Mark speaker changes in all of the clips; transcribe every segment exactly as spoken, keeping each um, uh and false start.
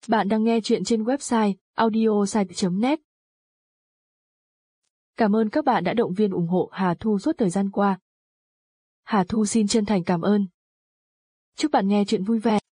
Speaker 1: Bạn đang nghe chuyện trên website audiosite chấm net. Cảm ơn các bạn đã động viên ủng hộ Hà Thu suốt thời gian qua. Hà Thu xin chân thành cảm ơn. Chúc bạn nghe chuyện vui vẻ.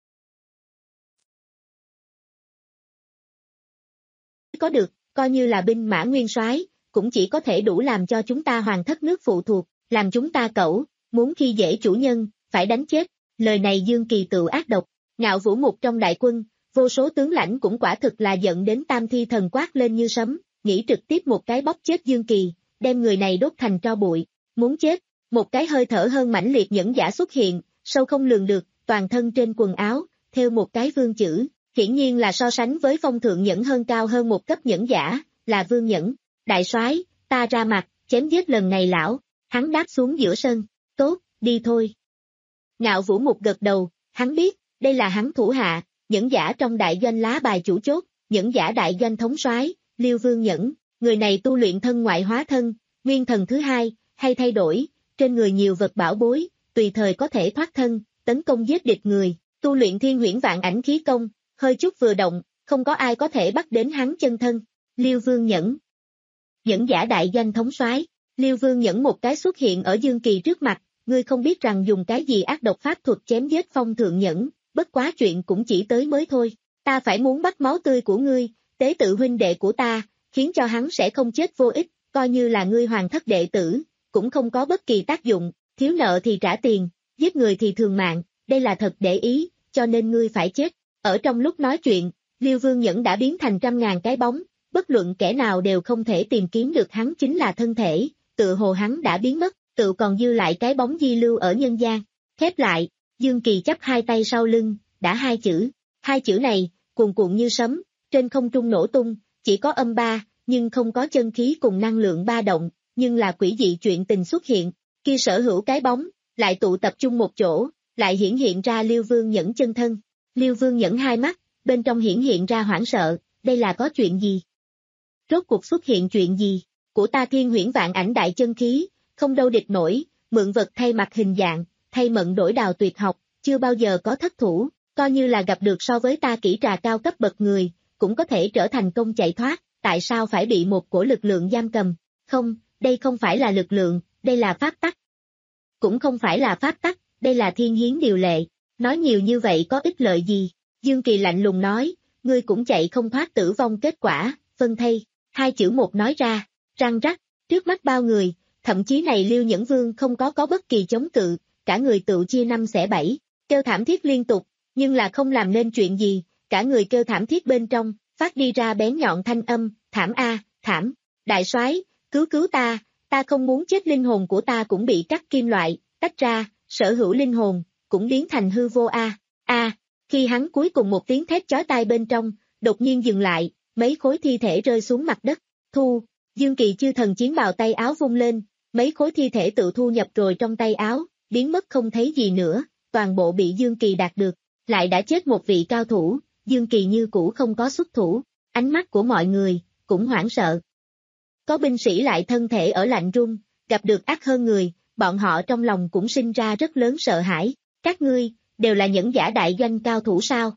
Speaker 2: Có được, coi như là binh mã nguyên soái, cũng chỉ có thể đủ làm cho chúng ta hoàng thất nước phụ thuộc, làm chúng ta cẩu, muốn khi dễ chủ nhân, phải đánh chết. Lời này Dương Kỳ tự ác độc, ngạo vũ mục trong đại quân, vô số tướng lãnh cũng quả thực là giận đến tam thi thần quát lên như sấm, nghĩ trực tiếp một cái bóp chết Dương Kỳ, đem người này đốt thành tro bụi, muốn chết. Một cái hơi thở hơn mãnh liệt nhẫn giả xuất hiện, sâu không lường được, toàn thân trên quần áo, theo một cái vương chữ, hiển nhiên là so sánh với phong thượng nhẫn hơn cao hơn một cấp nhẫn giả, là vương nhẫn. Đại soái, ta ra mặt, chém giết lần này lão. Hắn đáp xuống giữa sân, tốt, đi thôi. Ngạo vũ mục gật đầu, hắn biết, đây là hắn thủ hạ, nhẫn giả trong đại doanh lá bài chủ chốt, nhẫn giả đại doanh thống soái, Liêu Vương Nhẫn, người này tu luyện thân ngoại hóa thân, nguyên thần thứ hai, hay thay đổi, trên người nhiều vật bảo bối, tùy thời có thể thoát thân, tấn công giết địch người, tu luyện thiên huyễn vạn ảnh khí công, hơi chút vừa động, không có ai có thể bắt đến hắn chân thân. Liêu Vương Nhẫn, nhẫn giả đại doanh thống soái, Liêu Vương Nhẫn một cái xuất hiện ở Dương Kỳ trước mặt, ngươi không biết rằng dùng cái gì ác độc pháp thuật chém giết phong thượng nhẫn, bất quá chuyện cũng chỉ tới mới thôi, ta phải muốn bắt máu tươi của ngươi, tế tự huynh đệ của ta, khiến cho hắn sẽ không chết vô ích, coi như là ngươi hoàng thất đệ tử, cũng không có bất kỳ tác dụng, thiếu nợ thì trả tiền, giết người thì thường mạng, đây là thật để ý, cho nên ngươi phải chết. Ở trong lúc nói chuyện, Liêu Vương Nhẫn đã biến thành trăm ngàn cái bóng, bất luận kẻ nào đều không thể tìm kiếm được hắn chính là thân thể, tự hồ hắn đã biến mất, tự còn dư lại cái bóng di lưu ở nhân gian. Khép lại, Dương Kỳ chắp hai tay sau lưng, đã hai chữ, hai chữ này, cuồn cuộn như sấm, trên không trung nổ tung, chỉ có âm ba, nhưng không có chân khí cùng năng lượng ba động, nhưng là quỷ dị chuyện tình xuất hiện, khi sở hữu cái bóng, lại tụ tập trung một chỗ, lại hiển hiện ra Liêu Vương Nhẫn chân thân. Liêu Vương Nhẫn hai mắt, bên trong hiển hiện ra hoảng sợ, đây là có chuyện gì? Rốt cuộc xuất hiện chuyện gì? Của ta thiên huyễn vạn ảnh đại chân khí, không đâu địch nổi, mượn vật thay mặt hình dạng, thay mận đổi đào tuyệt học, chưa bao giờ có thất thủ, coi như là gặp được so với ta kỹ trà cao cấp bậc người, cũng có thể trở thành công chạy thoát, tại sao phải bị một cổ lực lượng giam cầm? Không, đây không phải là lực lượng, đây là pháp tắc. Cũng không phải là pháp tắc, đây là thiên hiến điều lệ, nói nhiều như vậy có ích lợi gì? Dương Kỳ lạnh lùng nói, ngươi cũng chạy không thoát tử vong kết quả, phân thây, hai chữ một nói ra, răng rắc, trước mắt bao người, thậm chí này Liêu Nhẫn Vương không có có bất kỳ chống cự, cả người tự chia năm xẻ bảy, kêu thảm thiết liên tục, nhưng là không làm nên chuyện gì, cả người kêu thảm thiết bên trong, phát đi ra bén nhọn thanh âm, thảm a, thảm, đại soái, cứu cứu ta, ta không muốn chết, linh hồn của ta cũng bị cắt kim loại, tách ra, sở hữu linh hồn, cũng biến thành hư vô a, a, khi hắn cuối cùng một tiếng thét chói tai bên trong, đột nhiên dừng lại, mấy khối thi thể rơi xuống mặt đất, thu, Dương Kỳ chư thần chiến bào tay áo vung lên, mấy khối thi thể tự thu nhập rồi trong tay áo, biến mất không thấy gì nữa, toàn bộ bị Dương Kỳ đạt được, lại đã chết một vị cao thủ, Dương Kỳ như cũ không có xuất thủ, ánh mắt của mọi người, cũng hoảng sợ. Có binh sĩ lại thân thể ở lạnh run, gặp được ác hơn người, bọn họ trong lòng cũng sinh ra rất lớn sợ hãi, các ngươi, đều là nhẫn giả đại doanh cao thủ sao?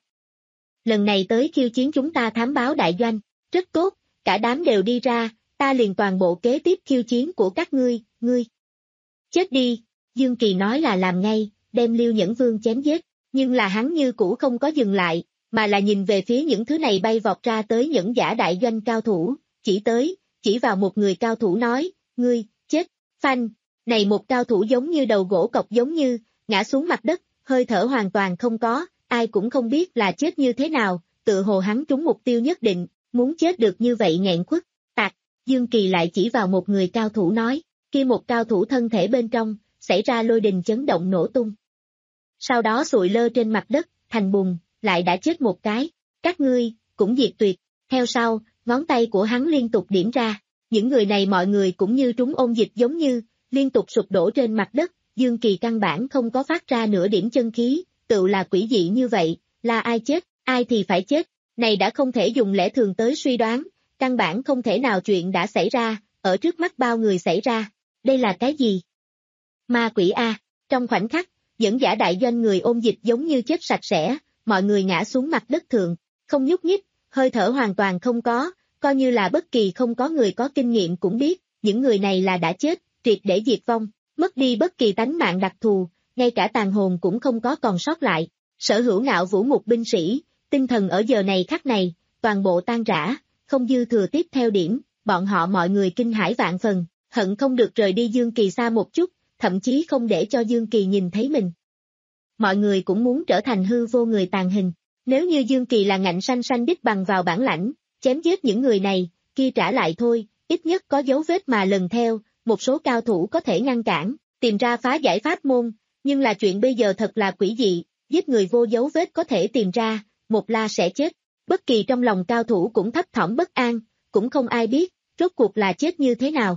Speaker 2: Lần này tới khiêu chiến chúng ta thám báo đại doanh, rất tốt, cả đám đều đi ra, ta liền toàn bộ kế tiếp khiêu chiến của các ngươi, ngươi. Chết đi, Dương Kỳ nói là làm ngay, đem Liêu Nhẫn Vương chém giết, nhưng là hắn như cũ không có dừng lại, mà là nhìn về phía những thứ này bay vọt ra tới nhẫn giả đại doanh cao thủ, chỉ tới, chỉ vào một người cao thủ nói, ngươi, chết, phanh, này một cao thủ giống như đầu gỗ cọc giống như, ngã xuống mặt đất, hơi thở hoàn toàn không có, ai cũng không biết là chết như thế nào, tự hồ hắn trúng mục tiêu nhất định, muốn chết được như vậy nghẹn khuất, tạc, Dương Kỳ lại chỉ vào một người cao thủ nói, kia một cao thủ thân thể bên trong, xảy ra lôi đình chấn động nổ tung. Sau đó sụi lơ trên mặt đất, thành bùn, lại đã chết một cái, các ngươi, cũng diệt tuyệt, theo sau, ngón tay của hắn liên tục điểm ra, những người này mọi người cũng như trúng ôn dịch giống như, liên tục sụp đổ trên mặt đất, Dương Kỳ căn bản không có phát ra nửa điểm chân khí, tự là quỷ dị như vậy, là ai chết, ai thì phải chết, này đã không thể dùng lẽ thường tới suy đoán, căn bản không thể nào chuyện đã xảy ra, ở trước mắt bao người xảy ra, đây là cái gì? Ma quỷ A, trong khoảnh khắc, nhẫn giả đại doanh người ôn dịch giống như chết sạch sẽ, mọi người ngã xuống mặt đất thượng, không nhúc nhích, hơi thở hoàn toàn không có, coi như là bất kỳ không có người có kinh nghiệm cũng biết, những người này là đã chết, triệt để diệt vong, mất đi bất kỳ tánh mạng đặc thù, ngay cả tàn hồn cũng không có còn sót lại. Sở hữu Ngạo Vũ Mục binh sĩ, tinh thần ở giờ này khắc này, toàn bộ tan rã, không dư thừa tiếp theo điểm, bọn họ mọi người kinh hãi vạn phần, hận không được rời đi Dương Kỳ xa một chút, thậm chí không để cho Dương Kỳ nhìn thấy mình. Mọi người cũng muốn trở thành hư vô người tàn hình, nếu như Dương Kỳ là ngạnh sanh sanh đích bằng vào bản lãnh, chém giết những người này, kia trả lại thôi, ít nhất có dấu vết mà lần theo, một số cao thủ có thể ngăn cản, tìm ra phá giải pháp môn, nhưng là chuyện bây giờ thật là quỷ dị, giết người vô dấu vết có thể tìm ra, một la sẽ chết, bất kỳ trong lòng cao thủ cũng thấp thỏm bất an, cũng không ai biết, rốt cuộc là chết như thế nào.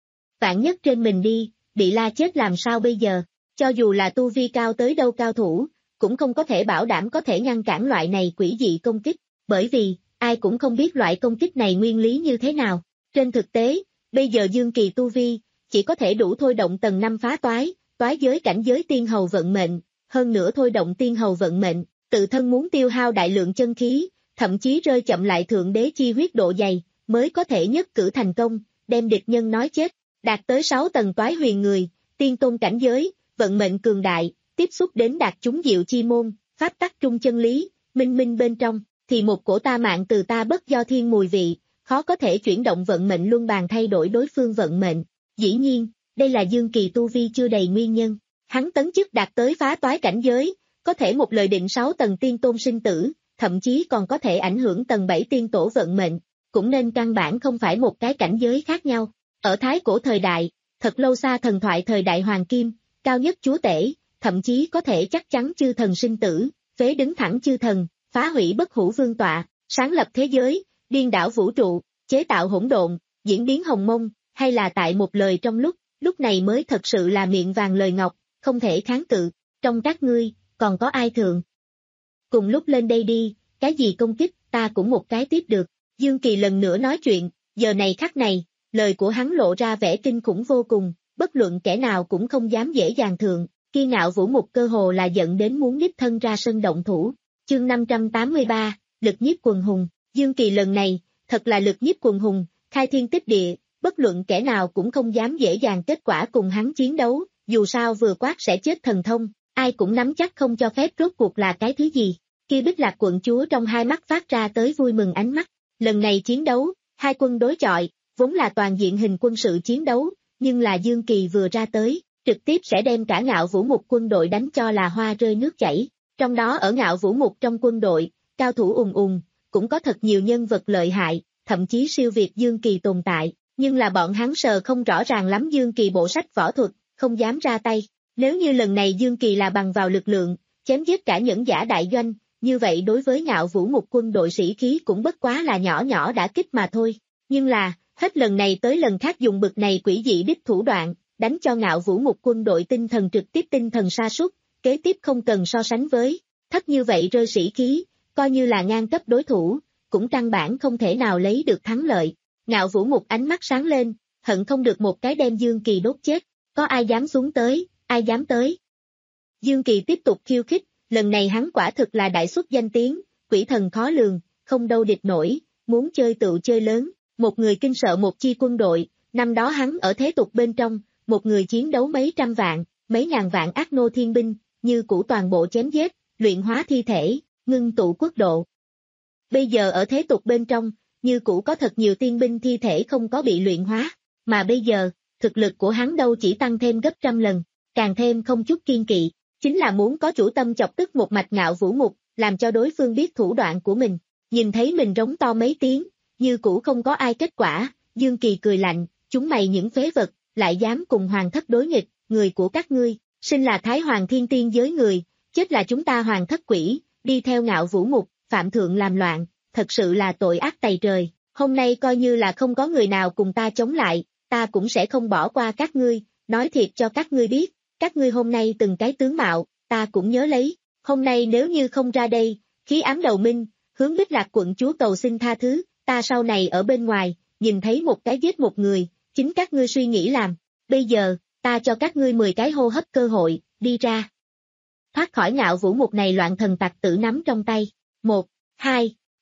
Speaker 2: Vạn nhất trên mình đi, bị la chết làm sao bây giờ, cho dù là tu vi cao tới đâu cao thủ, cũng không có thể bảo đảm có thể ngăn cản loại này quỷ dị công kích, bởi vì, ai cũng không biết loại công kích này nguyên lý như thế nào. Trên thực tế, bây giờ Dương Kỳ tu vi, chỉ có thể đủ thôi động tầng năm phá toái, toái giới cảnh giới tiên hầu vận mệnh, hơn nữa thôi động tiên hầu vận mệnh, tự thân muốn tiêu hao đại lượng chân khí, thậm chí rơi chậm lại thượng đế chi huyết độ dày, mới có thể nhất cử thành công, đem địch nhân nói chết, đạt tới sáu tầng toái huyền người, tiên tôn cảnh giới, vận mệnh cường đại, tiếp xúc đến đạt chúng diệu chi môn, pháp tắc trung chân lý, minh minh bên trong, thì một cổ ta mạng từ ta bất do thiên mùi vị, khó có thể chuyển động vận mệnh luân bàn thay đổi đối phương vận mệnh. Dĩ nhiên, đây là Dương Kỳ tu vi chưa đầy nguyên nhân, hắn tấn chức đạt tới phá toái cảnh giới, có thể một lời định sáu tầng tiên tôn sinh tử, thậm chí còn có thể ảnh hưởng tầng bảy tiên tổ vận mệnh, cũng nên căn bản không phải một cái cảnh giới khác nhau. Ở thái cổ thời đại, thật lâu xa thần thoại thời đại hoàng kim, cao nhất chúa tể, thậm chí có thể chắc chắn chư thần sinh tử, phế đứng thẳng chư thần, phá hủy bất hủ vương tọa, sáng lập thế giới, điên đảo vũ trụ, chế tạo hỗn độn, diễn biến hồng mông, hay là tại một lời trong lúc, lúc này mới thật sự là miệng vàng lời ngọc, không thể kháng cự, trong các ngươi, còn có ai thượng? Cùng lúc lên đây đi, cái gì công kích, ta cũng một cái tiếp được, Dương Kỳ lần nữa nói chuyện, giờ này khắc này, lời của hắn lộ ra vẻ kinh khủng vô cùng, bất luận kẻ nào cũng không dám dễ dàng thượng, kia Ngạo Vũ Mục cơ hồ là giận đến muốn đích thân ra sân động thủ, chương năm trăm tám mươi ba, lực nhiếp quần hùng, Dương Kỳ lần này, thật là lực nhiếp quần hùng, khai thiên tích địa, bất luận kẻ nào cũng không dám dễ dàng kết quả cùng hắn chiến đấu, dù sao vừa quát sẽ chết thần thông, ai cũng nắm chắc không cho phép rốt cuộc là cái thứ gì, kia Bích Lạc quận chúa trong hai mắt phát ra tới vui mừng ánh mắt, lần này chiến đấu, hai quân đối chọi, vốn là toàn diện hình quân sự chiến đấu, nhưng là Dương Kỳ vừa ra tới, trực tiếp sẽ đem cả Ngạo Vũ Mục quân đội đánh cho là hoa rơi nước chảy, trong đó ở Ngạo Vũ Mục trong quân đội, cao thủ ùn ùn, cũng có thật nhiều nhân vật lợi hại, thậm chí siêu việt Dương Kỳ tồn tại, nhưng là bọn hắn sờ không rõ ràng lắm Dương Kỳ bộ sách võ thuật, không dám ra tay, nếu như lần này Dương Kỳ là bằng vào lực lượng, chém giết cả những giả đại doanh, như vậy đối với Ngạo Vũ Mục quân đội sĩ khí cũng bất quá là nhỏ nhỏ đã kích mà thôi, nhưng là, hết lần này tới lần khác dùng bực này quỷ dị đích thủ đoạn, đánh cho Ngạo Vũ Mục quân đội tinh thần trực tiếp tinh thần sa sút, kế tiếp không cần so sánh với, thấp như vậy rơi sĩ khí, coi như là ngang cấp đối thủ, cũng căn bản không thể nào lấy được thắng lợi. Ngạo Vũ Mục ánh mắt sáng lên, hận không được một cái đem Dương Kỳ đốt chết, có ai dám xuống tới, ai dám tới. Dương Kỳ tiếp tục khiêu khích, lần này hắn quả thực là đại xuất danh tiếng, quỷ thần khó lường, không đâu địch nổi, muốn chơi tựu chơi lớn, một người kinh sợ một chi quân đội, năm đó hắn ở thế tục bên trong, một người chiến đấu mấy trăm vạn, mấy ngàn vạn ác nô thiên binh, như cũ toàn bộ chém giết, luyện hóa thi thể, ngưng tụ quốc độ. Bây giờ ở thế tục bên trong, như cũ có thật nhiều tiên binh thi thể không có bị luyện hóa, mà bây giờ, thực lực của hắn đâu chỉ tăng thêm gấp trăm lần, càng thêm không chút kiên kỵ, chính là muốn có chủ tâm chọc tức một mạch Ngạo Vũ Mục, làm cho đối phương biết thủ đoạn của mình, nhìn thấy mình rống to mấy tiếng, như cũ không có ai kết quả, Dương Kỳ cười lạnh, chúng mày những phế vật, lại dám cùng hoàng thất đối nghịch, người của các ngươi, sinh là Thái Hoàng Thiên Tiên giới người, chết là chúng ta hoàng thất quỷ, đi theo Ngạo Vũ Mục, phạm thượng làm loạn, thật sự là tội ác tày trời, hôm nay coi như là không có người nào cùng ta chống lại, ta cũng sẽ không bỏ qua các ngươi, nói thiệt cho các ngươi biết, các ngươi hôm nay từng cái tướng mạo, ta cũng nhớ lấy, hôm nay nếu như không ra đây, khí ám đầu minh, hướng Bích Lạc quận chúa cầu xin tha thứ, ta sau này ở bên ngoài, nhìn thấy một cái giết một người, chính các ngươi suy nghĩ làm, bây giờ, ta cho các ngươi mười cái hô hấp cơ hội, đi ra. Thoát khỏi Ngạo Vũ Mục này loạn thần tặc tử nắm trong tay, một, hai,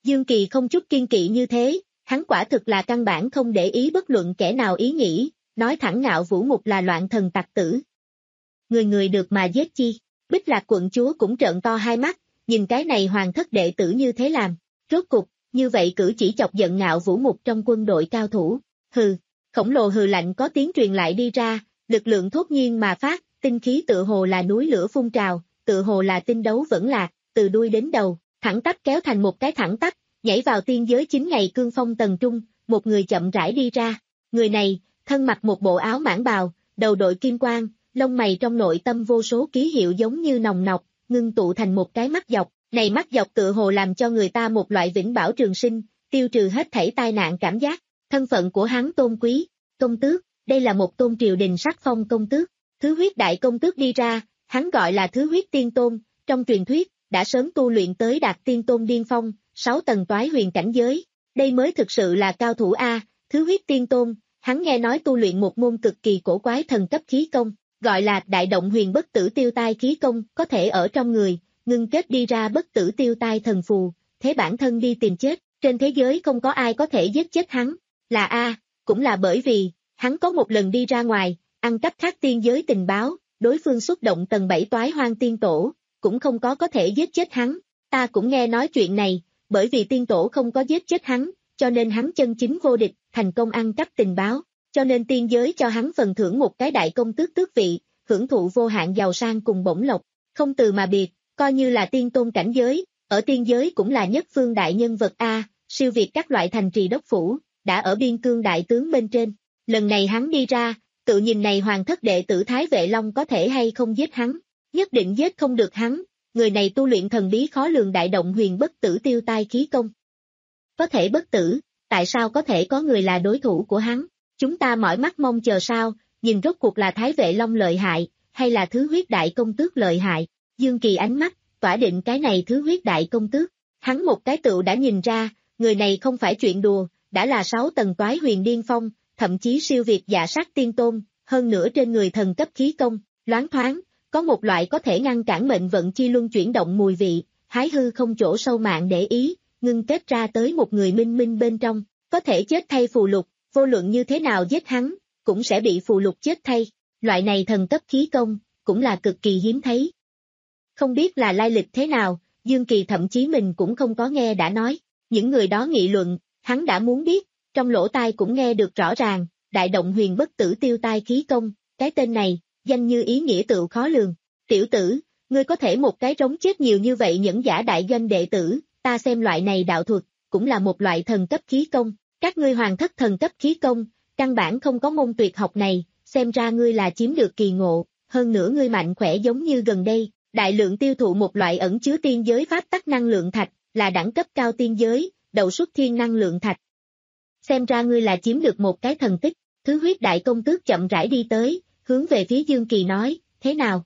Speaker 2: Dương Kỳ không chút kiên kỵ như thế, hắn quả thực là căn bản không để ý bất luận kẻ nào ý nghĩ, nói thẳng Ngạo Vũ Mục là loạn thần tặc tử. Người người được mà giết chi, Bích Lạc quận chúa cũng trợn to hai mắt, nhìn cái này hoàng thất đệ tử như thế làm, rốt cục, như vậy cử chỉ chọc giận Ngạo Vũ Mục trong quân đội cao thủ, hừ, khổng lồ hừ lạnh có tiếng truyền lại đi ra, lực lượng thốt nhiên mà phát, tinh khí tự hồ là núi lửa phun trào, tự hồ là tinh đấu vẫn lạc, từ đuôi đến đầu, thẳng tắp kéo thành một cái thẳng tắp, nhảy vào tiên giới chín ngày cương phong tầng trung, một người chậm rãi đi ra, người này, thân mặc một bộ áo mãng bào, đầu đội kim quang, lông mày trong nội tâm vô số ký hiệu giống như nòng nọc, ngưng tụ thành một cái mắt dọc, này mắt dọc tự hồ làm cho người ta một loại vĩnh bảo trường sinh, tiêu trừ hết thảy tai nạn cảm giác, thân phận của hắn tôn quý, công tước, đây là một tôn triều đình sắc phong công tước, thứ huyết đại công tước đi ra, hắn gọi là thứ huyết tiên tôn, trong truyền thuyết, đã sớm tu luyện tới đạt tiên tôn điên phong, sáu tầng toái huyền cảnh giới, đây mới thực sự là cao thủ A, thứ huyết tiên tôn, hắn nghe nói tu luyện một môn cực kỳ cổ quái thần cấp khí công, gọi là đại động huyền bất tử tiêu tai khí công, có thể ở trong người, ngưng kết đi ra bất tử tiêu tai thần phù, thế bản thân đi tìm chết, trên thế giới không có ai có thể giết chết hắn, là A, cũng là bởi vì, hắn có một lần đi ra ngoài, ăn cắp khác tiên giới tình báo, đối phương xuất động tầng bảy toái hoang tiên tổ, cũng không có có thể giết chết hắn, ta cũng nghe nói chuyện này, bởi vì tiên tổ không có giết chết hắn, cho nên hắn chân chính vô địch, thành công ăn cắp tình báo, cho nên tiên giới cho hắn phần thưởng một cái đại công tước tước vị, hưởng thụ vô hạn giàu sang cùng bổng lộc, không từ mà biệt, coi như là tiên tôn cảnh giới, ở tiên giới cũng là nhất phương đại nhân vật A, siêu việt các loại thành trì đốc phủ, đã ở biên cương đại tướng bên trên, lần này hắn đi ra, tự nhìn này hoàng thất đệ tử Thái Vệ Long có thể hay không giết hắn, nhất định giết không được hắn, người này tu luyện thần bí khó lường đại động huyền bất tử tiêu tai khí công. Có thể bất tử, tại sao có thể có người là đối thủ của hắn, chúng ta mỏi mắt mong chờ sao, nhìn rốt cuộc là Thái Vệ Long lợi hại, hay là thứ huyết đại công tước lợi hại, Dương Kỳ ánh mắt, tỏa định cái này thứ huyết đại công tước, hắn một cái tựu đã nhìn ra, người này không phải chuyện đùa, đã là sáu tầng toái huyền điên phong, thậm chí siêu việt dạ sát tiên tôn, hơn nữa trên người thần cấp khí công, loáng thoáng, có một loại có thể ngăn cản mệnh vận chi luân chuyển động mùi vị, hái hư không chỗ sâu mạng để ý, ngưng kết ra tới một người minh minh bên trong, có thể chết thay phù lục, vô luận như thế nào giết hắn, cũng sẽ bị phù lục chết thay, loại này thần cấp khí công, cũng là cực kỳ hiếm thấy. Không biết là lai lịch thế nào, Dương Kỳ thậm chí mình cũng không có nghe đã nói, những người đó nghị luận, hắn đã muốn biết, trong lỗ tai cũng nghe được rõ ràng, đại động huyền bất tử tiêu tai khí công, cái tên này, danh như ý nghĩa tựu khó lường, tiểu tử, ngươi có thể một cái trống chết nhiều như vậy những giả đại doanh đệ tử, ta xem loại này đạo thuật, cũng là một loại thần cấp khí công, các ngươi hoàng thất thần cấp khí công, căn bản không có môn tuyệt học này, xem ra ngươi là chiếm được kỳ ngộ, hơn nữa ngươi mạnh khỏe giống như gần đây, đại lượng tiêu thụ một loại ẩn chứa tiên giới pháp tắc năng lượng thạch, là đẳng cấp cao tiên giới, đầu xuất thiên năng lượng thạch. Xem ra ngươi là chiếm được một cái thần tích, thứ huyết đại công tước chậm rãi đi tới, hướng về phía Dương Kỳ nói, thế nào?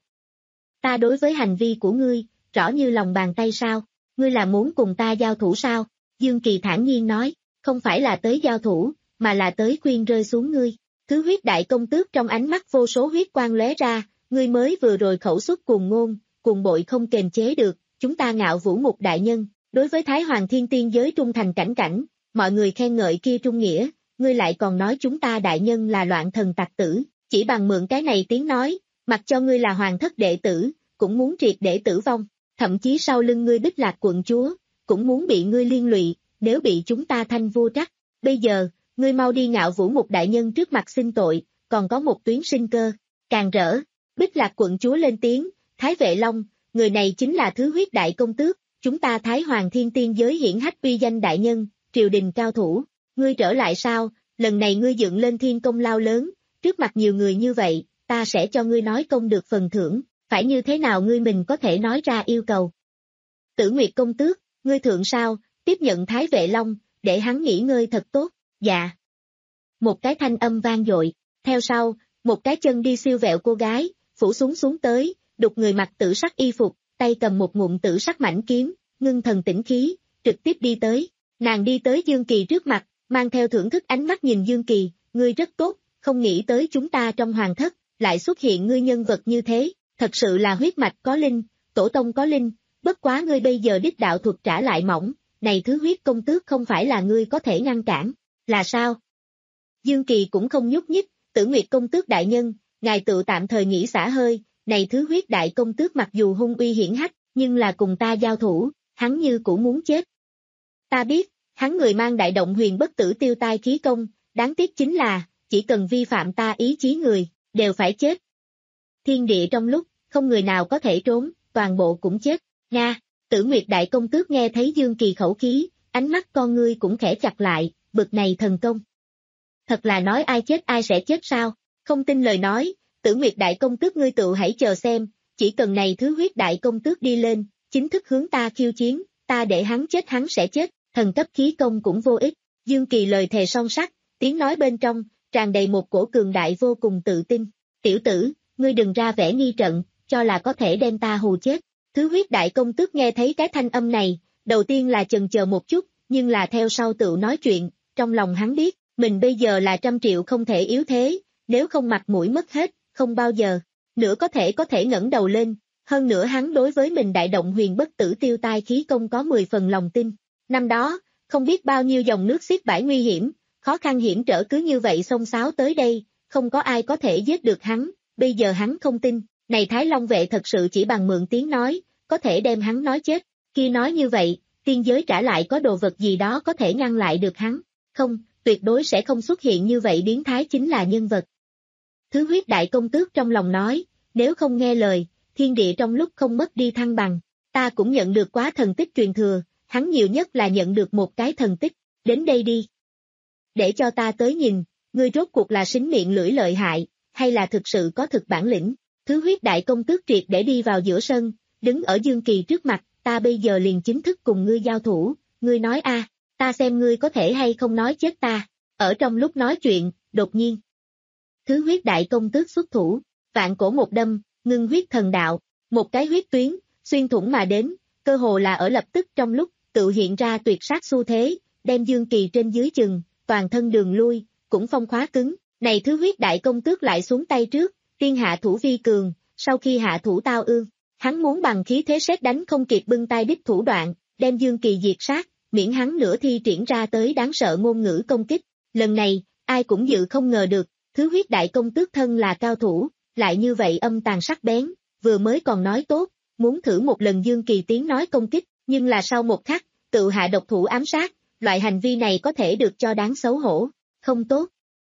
Speaker 2: Ta đối với hành vi của ngươi, rõ như lòng bàn tay sao? Ngươi là muốn cùng ta giao thủ sao? Dương Kỳ thản nhiên nói, không phải là tới giao thủ, mà là tới khuyên rơi xuống ngươi. Thứ huyết đại công tước trong ánh mắt vô số huyết quang lóe ra, ngươi mới vừa rồi khẩu xuất cuồng ngôn, cuồng bội không kềm chế được, chúng ta Ngạo Vũ Mục đại nhân, đối với Thái Hoàng Thiên Tiên giới trung thành cảnh cảnh, mọi người khen ngợi kia trung nghĩa, ngươi lại còn nói chúng ta đại nhân là loạn thần tặc tử, chỉ bằng mượn cái này tiếng nói, mặc cho ngươi là hoàng thất đệ tử, cũng muốn triệt để tử vong, thậm chí sau lưng ngươi Bích Lạc quận chúa, cũng muốn bị ngươi liên lụy, nếu bị chúng ta thanh vô trắc, bây giờ, ngươi mau đi Ngạo Vũ Mục đại nhân trước mặt xin tội, còn có một tuyến sinh cơ, càng rỡ, Bích Lạc quận chúa lên tiếng, Thái Vệ Long, người này chính là thứ huyết đại công tước, chúng ta Thái Hoàng Thiên Tiên giới hiển hách uy danh đại nhân, triều đình cao thủ, ngươi trở lại sao, lần này ngươi dựng lên thiên công lao lớn, trước mặt nhiều người như vậy, ta sẽ cho ngươi nói công được phần thưởng, phải như thế nào ngươi mình có thể nói ra yêu cầu. Tử Nguyệt công tước, ngươi thượng sao, tiếp nhận Thái Vệ Long, để hắn nghỉ ngơi thật tốt, dạ. Một cái thanh âm vang dội, theo sau, một cái chân đi siêu vẹo cô gái, phủ xuống xuống tới, đục người mặc tử sắc y phục, tay cầm một ngụm tử sắc mảnh kiếm, ngưng thần tĩnh khí, trực tiếp đi tới, nàng đi tới Dương Kỳ trước mặt, mang theo thưởng thức ánh mắt nhìn Dương Kỳ, ngươi rất tốt, không nghĩ tới chúng ta trong hoàng thất, lại xuất hiện ngươi nhân vật như thế, thật sự là huyết mạch có linh, tổ tông có linh, bất quá ngươi bây giờ đích đạo thuật trả lại mỏng, này thứ huyết công tước không phải là ngươi có thể ngăn cản, là sao? Dương Kỳ cũng không nhúc nhích, Tử Nguyệt công tước đại nhân, ngài tự tạm thời nghỉ xả hơi, này thứ huyết đại công tước mặc dù hung uy hiển hách, nhưng là cùng ta giao thủ, hắn như cũng muốn chết. Ta biết, hắn người mang đại động huyền bất tử tiêu tai khí công, đáng tiếc chính là, chỉ cần vi phạm ta ý chí người, đều phải chết. Thiên địa trong lúc, không người nào có thể trốn, toàn bộ cũng chết, Nga. Tử Nguyệt đại công tước nghe thấy Dương Kỳ khẩu khí, ánh mắt con ngươi cũng khẽ chặt lại, bực này thần công. Thật là nói ai chết ai sẽ chết sao, không tin lời nói, Tử Nguyệt đại công tước ngươi tự hãy chờ xem, chỉ cần này thứ huyết đại công tước đi lên, chính thức hướng ta khiêu chiến, ta để hắn chết hắn sẽ chết, thần cấp khí công cũng vô ích. Dương Kỳ lời thề song sắt, tiếng nói bên trong, tràn đầy một cổ cường đại vô cùng tự tin. Tiểu tử, ngươi đừng ra vẻ nghi trận, cho là có thể đem ta hù chết. Thứ huyết đại công tước nghe thấy cái thanh âm này, đầu tiên là chần chờ một chút, nhưng là theo sau tự nói chuyện, trong lòng hắn biết, mình bây giờ là trăm triệu không thể yếu thế, nếu không mặt mũi mất hết, không bao giờ, nữa có thể có thể ngẩng đầu lên, hơn nữa hắn đối với mình đại động huyền bất tử tiêu tai khí công có mười phần lòng tin. Năm đó, không biết bao nhiêu dòng nước xiết bãi nguy hiểm, khó khăn hiểm trở cứ như vậy xông xáo tới đây, không có ai có thể giết được hắn, bây giờ hắn không tin, này Thái Long vệ thật sự chỉ bằng mượn tiếng nói, có thể đem hắn nói chết, kia nói như vậy, tiên giới trả lại có đồ vật gì đó có thể ngăn lại được hắn, không, tuyệt đối sẽ không xuất hiện như vậy biến thái chính là nhân vật. Thứ huyết đại công tước trong lòng nói, nếu không nghe lời, thiên địa trong lúc không mất đi thăng bằng, ta cũng nhận được quá thần tích truyền thừa, hắn nhiều nhất là nhận được một cái thần tích, đến đây đi. Để cho ta tới nhìn, ngươi rốt cuộc là xính miệng lưỡi lợi hại, hay là thực sự có thực bản lĩnh. Thứ huyết đại công tước triệt để đi vào giữa sân, đứng ở Dương Kỳ trước mặt, ta bây giờ liền chính thức cùng ngươi giao thủ, ngươi nói a, ta xem ngươi có thể hay không nói chết ta. Ở trong lúc nói chuyện, đột nhiên, thứ huyết đại công tước xuất thủ, vạn cổ một đâm, ngưng huyết thần đạo, một cái huyết tuyến, xuyên thủng mà đến, cơ hồ là ở lập tức trong lúc, tự hiện ra tuyệt sát xu thế, đem Dương Kỳ trên dưới chừng, toàn thân đường lui, cũng phong khóa cứng, này thứ huyết đại công tước lại xuống tay trước, tiên hạ thủ vi cường, sau khi hạ thủ tao ương, hắn muốn bằng khí thế sét đánh không kịp bưng tay đích thủ đoạn, đem Dương Kỳ diệt sát, miễn hắn nửa thi triển ra tới đáng sợ ngôn ngữ công kích, lần này, ai cũng dự không ngờ được, thứ huyết đại công tước thân là cao thủ, lại như vậy âm tàn sắc bén, vừa mới còn nói tốt, muốn thử một lần Dương Kỳ tiếng nói công kích, nhưng là sau một khắc, tự hạ độc thủ ám sát, loại hành vi này có thể được cho đáng xấu hổ, không tốt.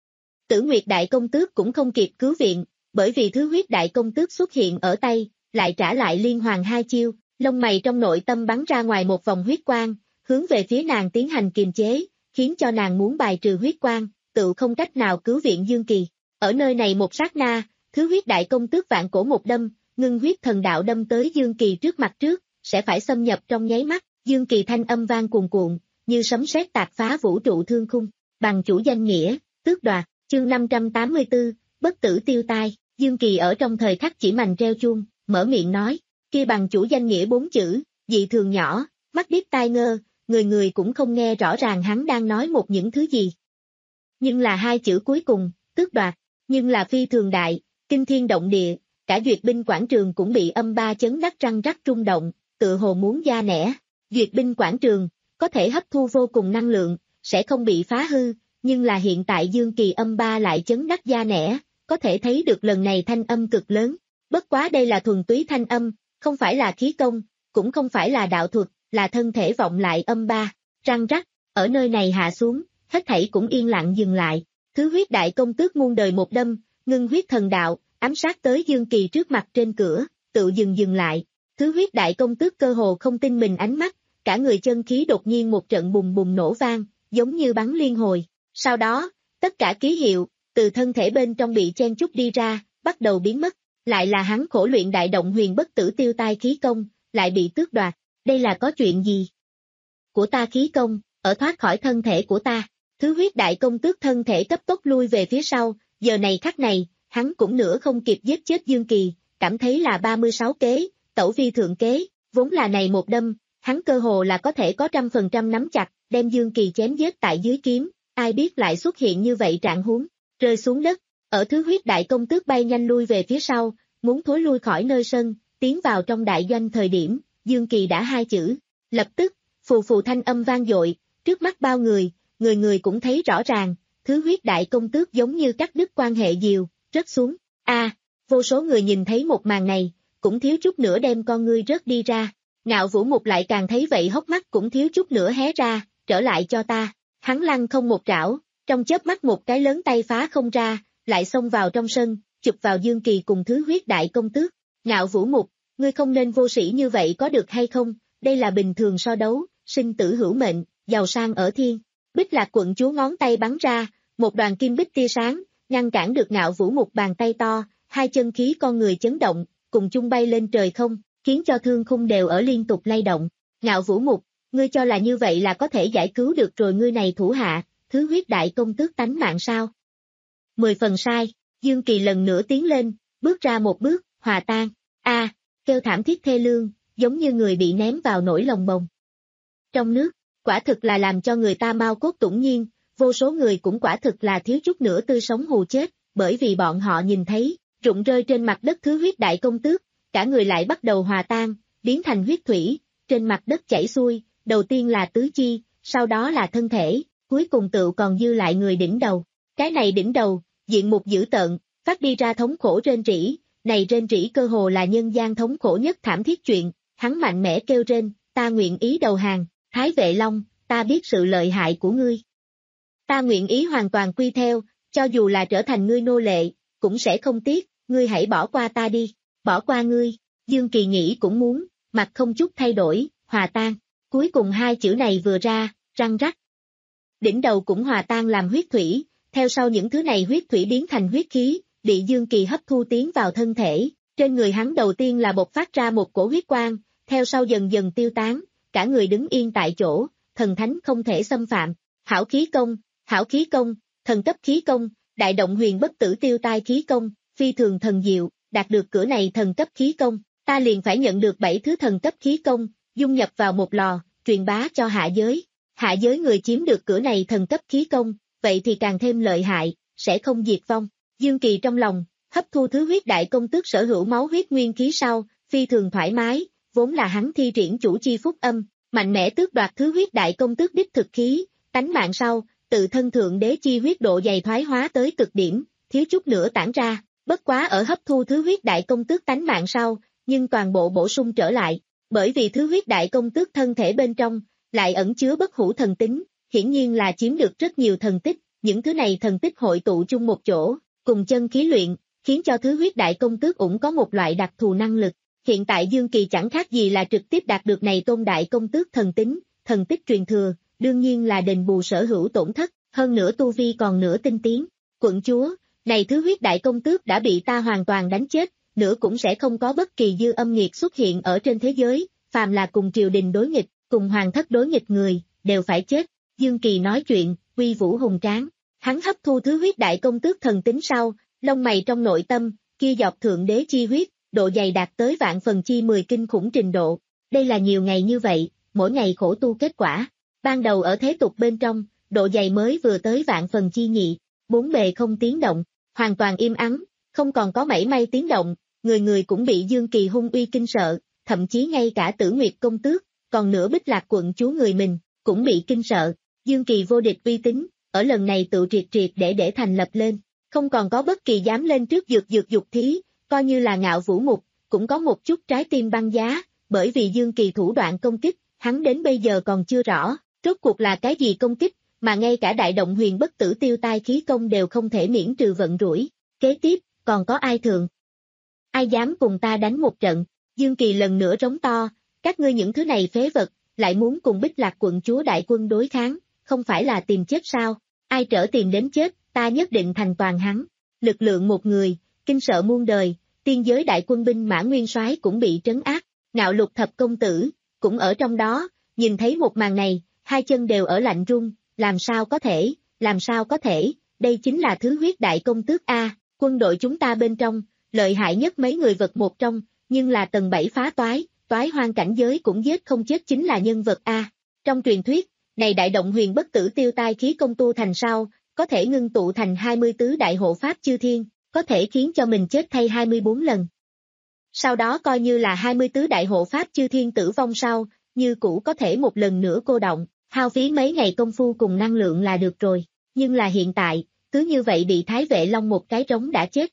Speaker 2: Tử Nguyệt đại công tước cũng không kịp cứu viện, bởi vì thứ huyết đại công tước xuất hiện ở tay, lại trả lại liên hoàn hai chiêu, lông mày trong nội tâm bắn ra ngoài một vòng huyết quang, hướng về phía nàng tiến hành kiềm chế, khiến cho nàng muốn bài trừ huyết quang, tự không cách nào cứu viện Dương Kỳ. Ở nơi này một sát na, thứ huyết đại công tước vạn cổ một đâm, ngưng huyết thần đạo đâm tới Dương Kỳ trước mặt trước, sẽ phải xâm nhập trong nháy mắt, Dương Kỳ thanh âm vang cuồn cuộn, như sấm sét tạc phá vũ trụ thương khung, bằng chủ danh nghĩa, tước đoạt, chương năm trăm tám mươi tư, bất tử tiêu tai, Dương Kỳ ở trong thời khắc chỉ mành treo chuông, mở miệng nói, kia bằng chủ danh nghĩa bốn chữ, dị thường nhỏ, mắt điếc tai ngơ, người người cũng không nghe rõ ràng hắn đang nói một những thứ gì. Nhưng là hai chữ cuối cùng, tước đoạt, nhưng là phi thường đại, kinh thiên động địa, cả duyệt binh quảng trường cũng bị âm ba chấn đắc răng rắc rung động, tự hồ muốn da nẻ. Duyệt binh quảng trường, có thể hấp thu vô cùng năng lượng, sẽ không bị phá hư, nhưng là hiện tại Dương Kỳ âm ba lại chấn đắc da nẻ, có thể thấy được lần này thanh âm cực lớn. Bất quá đây là thuần túy thanh âm, không phải là khí công, cũng không phải là đạo thuật, là thân thể vọng lại âm ba, răng rắc, ở nơi này hạ xuống, hết thảy cũng yên lặng dừng lại. Thứ huyết đại công tước muôn đời một đâm, ngưng huyết thần đạo, ám sát tới Dương Kỳ trước mặt trên cửa, tự dừng dừng lại. Thứ huyết đại công tước cơ hồ không tin mình ánh mắt, cả người chân khí đột nhiên một trận bùng bùng nổ vang, giống như bắn liên hồi. Sau đó, tất cả ký hiệu, từ thân thể bên trong bị chen chúc đi ra, bắt đầu biến mất. Lại là hắn khổ luyện đại động huyền bất tử tiêu tai khí công, lại bị tước đoạt. Đây là có chuyện gì? Của ta khí công, ở thoát khỏi thân thể của ta. Thứ huyết đại công tước thân thể cấp tốc lui về phía sau, giờ này khắc này, hắn cũng nửa không kịp giết chết Dương Kỳ, cảm thấy là ba mươi sáu kế, tẩu vi thượng kế, vốn là này một đâm, hắn cơ hồ là có thể có trăm phần trăm nắm chặt, đem Dương Kỳ chém giết tại dưới kiếm, ai biết lại xuất hiện như vậy trạng huống, rơi xuống đất, ở thứ huyết đại công tước bay nhanh lui về phía sau, muốn thối lui khỏi nơi sân, tiến vào trong đại doanh thời điểm, Dương Kỳ đã hai chữ, lập tức, Phù phù thanh âm vang dội, trước mắt bao người, người người cũng thấy rõ ràng, thứ huyết đại công tước giống như cắt đứt quan hệ diều, rớt xuống. A, vô số người nhìn thấy một màn này, cũng thiếu chút nữa đem con ngươi rớt đi ra. Ngạo Vũ Mục lại càng thấy vậy hốc mắt cũng thiếu chút nữa hé ra, trở lại cho ta. Hắn lăng không một trảo, trong chớp mắt một cái lớn tay phá không ra, lại xông vào trong sân, chụp vào Dương Kỳ cùng thứ huyết đại công tước. Ngạo Vũ Mục, ngươi không nên vô sĩ như vậy có được hay không, đây là bình thường so đấu, sinh tử hữu mệnh, giàu sang ở thiên. Bích Lạc quận chúa ngón tay bắn ra, một đoàn kim bích tia sáng, ngăn cản được Ngạo Vũ Mục bàn tay to, hai chân khí con người chấn động, cùng chung bay lên trời không, khiến cho thương khung đều ở liên tục lay động. Ngạo Vũ Mục, ngươi cho là như vậy là có thể giải cứu được rồi ngươi này thủ hạ, thứ huyết đại công tước tánh mạng sao? Mười phần sai, Dương Kỳ lần nữa tiến lên, bước ra một bước, hòa tan. A, kêu thảm thiết thê lương, giống như người bị ném vào nổi lồng bồng. Trong nước, quả thực là làm cho người ta mau cốt tủng nhiên, vô số người cũng quả thực là thiếu chút nữa tươi sống hù chết, bởi vì bọn họ nhìn thấy, rụng rơi trên mặt đất thứ huyết đại công tước, cả người lại bắt đầu hòa tan, biến thành huyết thủy, trên mặt đất chảy xuôi, đầu tiên là tứ chi, sau đó là thân thể, cuối cùng tựu còn dư lại người đỉnh đầu. Cái này đỉnh đầu, diện mục dữ tợn, phát đi ra thống khổ rên rỉ, này rên rỉ cơ hồ là nhân gian thống khổ nhất thảm thiết chuyện, hắn mạnh mẽ kêu rên, ta nguyện ý đầu hàng, Thái Vệ Long, ta biết sự lợi hại của ngươi. Ta nguyện ý hoàn toàn quy theo, cho dù là trở thành ngươi nô lệ, cũng sẽ không tiếc, ngươi hãy bỏ qua ta đi, bỏ qua ngươi. Dương Kỳ nghĩ cũng muốn, mặt không chút thay đổi, hòa tan. Cuối cùng hai chữ này vừa ra, răng rắc. Đỉnh đầu cũng hòa tan làm huyết thủy, theo sau những thứ này huyết thủy biến thành huyết khí, bị Dương Kỳ hấp thu tiến vào thân thể. Trên người hắn đầu tiên là bộc phát ra một cổ huyết quang, theo sau dần dần tiêu tán, cả người đứng yên tại chỗ, thần thánh không thể xâm phạm. Hảo khí công, hảo khí công, thần cấp khí công, đại động huyền bất tử tiêu tai khí công, phi thường thần diệu, đạt được cửa này thần cấp khí công, ta liền phải nhận được bảy thứ thần cấp khí công, dung nhập vào một lò, truyền bá cho hạ giới. Hạ giới người chiếm được cửa này thần cấp khí công, vậy thì càng thêm lợi hại, sẽ không diệt vong. Dương Kỳ trong lòng, hấp thu thứ huyết đại công tước sở hữu máu huyết nguyên khí sau, phi thường thoải mái, vốn là hắn thi triển chủ chi phúc âm, mạnh mẽ tước đoạt thứ huyết đại công tước đích thực khí, tánh mạng sau, tự thân thượng đế chi huyết độ dày thoái hóa tới cực điểm, thiếu chút nữa tản ra, bất quá ở hấp thu thứ huyết đại công tước tánh mạng sau, nhưng toàn bộ bổ sung trở lại, bởi vì thứ huyết đại công tước thân thể bên trong, lại ẩn chứa bất hủ thần tính, hiển nhiên là chiếm được rất nhiều thần tích, những thứ này thần tích hội tụ chung một chỗ, cùng chân khí luyện, khiến cho thứ huyết đại công tước ủng có một loại đặc thù năng lực. Hiện tại Dương Kỳ chẳng khác gì là trực tiếp đạt được này tôn đại công tước thần tính, thần tích truyền thừa, đương nhiên là đền bù sở hữu tổn thất, hơn nữa tu vi còn nửa tinh tiến. Quận chúa, này thứ huyết đại công tước đã bị ta hoàn toàn đánh chết, nữa cũng sẽ không có bất kỳ dư âm nghiệt xuất hiện ở trên thế giới, phàm là cùng triều đình đối nghịch, cùng hoàng thất đối nghịch người, đều phải chết. Dương Kỳ nói chuyện, uy vũ hùng tráng, hắn hấp thu thứ huyết đại công tước thần tính sau, lông mày trong nội tâm, kia dọc thượng đế chi huyết, độ dày đạt tới vạn phần chi mười kinh khủng trình độ. Đây là nhiều ngày như vậy, mỗi ngày khổ tu kết quả. Ban đầu ở thế tục bên trong, độ dày mới vừa tới vạn phần chi nhị, bốn bề không tiếng động, hoàn toàn im ắng, không còn có mảy may tiếng động, người người cũng bị Dương Kỳ hung uy kinh sợ, thậm chí ngay cả Tử Nguyệt công tước, còn nữa Bích Lạc quận chúa người mình, cũng bị kinh sợ. Dương Kỳ vô địch uy tín, ở lần này tự triệt triệt để để thành lập lên, không còn có bất kỳ dám lên trước dược dược dục thí, coi như là Ngạo Vũ Mục, cũng có một chút trái tim băng giá, bởi vì Dương Kỳ thủ đoạn công kích, hắn đến bây giờ còn chưa rõ, rốt cuộc là cái gì công kích, mà ngay cả đại động huyền bất tử tiêu tai khí công đều không thể miễn trừ vận rủi. Kế tiếp, còn có ai thường? Ai dám cùng ta đánh một trận? Dương Kỳ lần nữa rống to, các ngươi những thứ này phế vật, lại muốn cùng Bích Lạc quận chúa đại quân đối kháng, không phải là tìm chết sao? Ai trở tìm đến chết, ta nhất định thành toàn hắn. Lực lượng một người, kinh sợ muôn đời, tiên giới đại quân binh mã nguyên soái cũng bị trấn áp, Ngạo Lục thập công tử, cũng ở trong đó, nhìn thấy một màn này, hai chân đều ở lạnh run, làm sao có thể, làm sao có thể, đây chính là thứ huyết đại công tước A, quân đội chúng ta bên trong, lợi hại nhất mấy người vật một trong, nhưng là tầng bảy phá toái, toái hoang cảnh giới cũng giết không chết chính là nhân vật A. Trong truyền thuyết, này đại động huyền bất tử tiêu tai khí công tu thành sau, có thể ngưng tụ thành hai mươi tứ đại hộ pháp chư thiên, có thể khiến cho mình chết thay hai mươi bốn lần. Sau đó coi như là hai mươi tứ đại hộ pháp chư thiên tử vong sau, như cũ có thể một lần nữa cô động, hao phí mấy ngày công phu cùng năng lượng là được rồi, nhưng là hiện tại, cứ như vậy bị Thái Vệ Long một cái trống đã chết.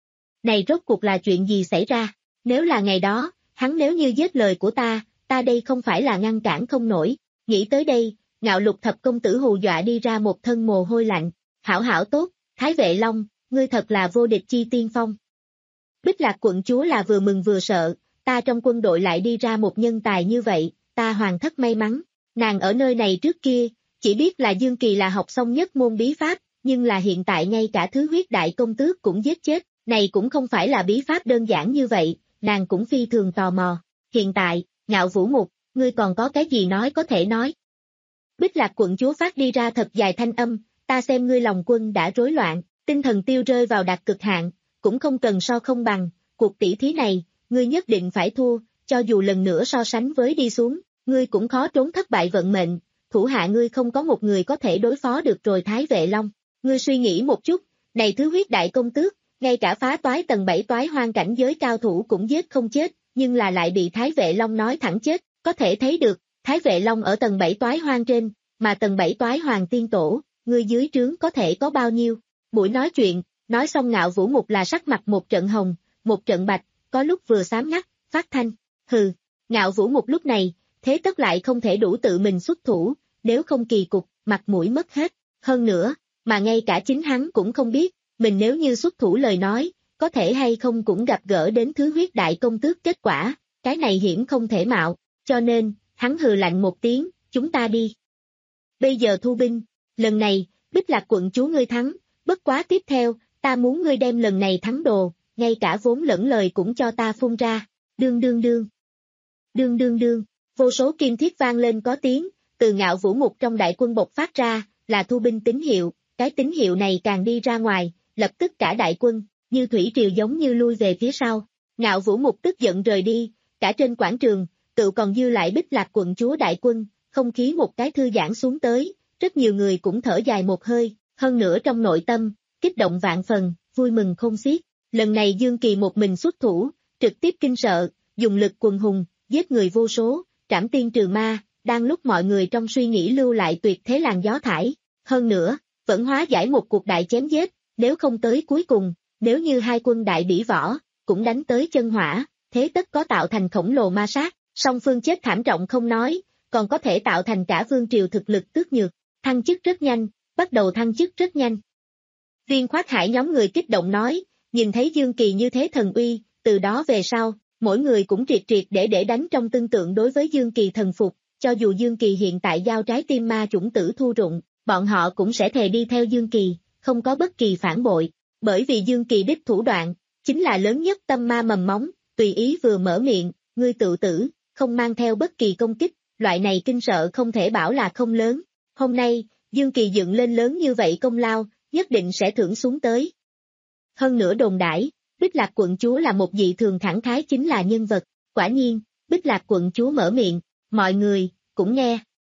Speaker 2: Này rốt cuộc là chuyện gì xảy ra? Nếu là ngày đó, hắn nếu như giết lời của ta, ta đây không phải là ngăn cản không nổi. Nghĩ tới đây, Ngạo Lục thập công tử hù dọa đi ra một thân mồ hôi lạnh. Hảo hảo tốt, Thái Vệ Long, ngươi thật là vô địch chi tiên phong. Bích Lạc quận chúa là vừa mừng vừa sợ, ta trong quân đội lại đi ra một nhân tài như vậy, ta hoàng thất may mắn. Nàng ở nơi này trước kia, chỉ biết là Dương Kỳ là học xong nhất môn bí pháp, nhưng là hiện tại ngay cả thứ huyết đại công tước cũng giết chết, này cũng không phải là bí pháp đơn giản như vậy, nàng cũng phi thường tò mò. Hiện tại, Ngạo Vũ Mục, ngươi còn có cái gì nói có thể nói. Bích Lạc quận chúa phát đi ra thật dài thanh âm, ta xem ngươi lòng quân đã rối loạn, tinh thần tiêu rơi vào đạt cực hạn, cũng không cần so không bằng, cuộc tỷ thí này, ngươi nhất định phải thua, cho dù lần nữa so sánh với đi xuống, ngươi cũng khó trốn thất bại vận mệnh, thủ hạ ngươi không có một người có thể đối phó được rồi Thái Vệ Long, ngươi suy nghĩ một chút, này thứ huyết đại công tước, ngay cả phá toái tầng bảy toái hoang cảnh giới cao thủ cũng giết không chết, nhưng là lại bị Thái Vệ Long nói thẳng chết, có thể thấy được, Thái Vệ Long ở tầng bảy toái hoang trên, mà tầng bảy toái hoàng tiên tổ, ngươi dưới trướng có thể có bao nhiêu. Buổi nói chuyện, nói xong Ngạo Vũ Mục là sắc mặt một trận hồng, một trận bạch, có lúc vừa xám ngắt, phát thanh, hừ, Ngạo Vũ Mục lúc này, thế tất lại không thể đủ tự mình xuất thủ, nếu không kỳ cục, mặt mũi mất hết, hơn nữa, mà ngay cả chính hắn cũng không biết, mình nếu như xuất thủ lời nói, có thể hay không cũng gặp gỡ đến thứ huyết đại công tước kết quả, cái này hiểm không thể mạo, cho nên, hắn hừ lạnh một tiếng, chúng ta đi. Bây giờ thu binh, lần này, Bích Lạc quận chúa ngươi thắng, bất quá tiếp theo, ta muốn ngươi đem lần này thắng đồ, ngay cả vốn lẫn lời cũng cho ta phun ra, đương đương đương. Đương đương đương, vô số kim thiết vang lên có tiếng, từ Ngạo Vũ Mục trong đại quân bộc phát ra, là thu binh tín hiệu, cái tín hiệu này càng đi ra ngoài, lập tức cả đại quân, như thủy triều giống như lui về phía sau. Ngạo Vũ Mục tức giận rời đi, cả trên quảng trường, tự còn dư lại Bích Lạc quận chúa đại quân, không khí một cái thư giãn xuống tới, rất nhiều người cũng thở dài một hơi, hơn nữa trong nội tâm, kích động vạn phần, vui mừng không xiết. Lần này Dương Kỳ một mình xuất thủ, trực tiếp kinh sợ, dùng lực quần hùng, giết người vô số, trảm tiên trừ ma, đang lúc mọi người trong suy nghĩ lưu lại tuyệt thế làn gió thải. Hơn nữa, vẫn hóa giải một cuộc đại chém giết, nếu không tới cuối cùng, nếu như hai quân đại bỉ võ, cũng đánh tới chân hỏa, thế tất có tạo thành khổng lồ ma sát, song phương chết thảm trọng không nói, còn có thể tạo thành cả vương triều thực lực tước nhược, thăng chức rất nhanh, bắt đầu thăng chức rất nhanh. Viên Khoát Hải nhóm người kích động nói, nhìn thấy Dương Kỳ như thế thần uy, từ đó về sau, mỗi người cũng triệt triệt để để đánh trong tương tượng đối với Dương Kỳ thần phục, cho dù Dương Kỳ hiện tại giao trái tim ma chủng tử thu rụng, bọn họ cũng sẽ thề đi theo Dương Kỳ, không có bất kỳ phản bội, bởi vì Dương Kỳ đích thủ đoạn, chính là lớn nhất tâm ma mầm móng, tùy ý vừa mở miệng, ngươi tự tử, không mang theo bất kỳ công kích, loại này kinh sợ không thể bảo là không lớn. Hôm nay, Dương Kỳ dựng lên lớn như vậy công lao, nhất định sẽ thưởng xuống tới. Hơn nữa đồn đãi, Bích Lạc quận chúa là một dị thường khẳng khái chính là nhân vật, quả nhiên, Bích Lạc quận chúa mở miệng, mọi người, cũng nghe.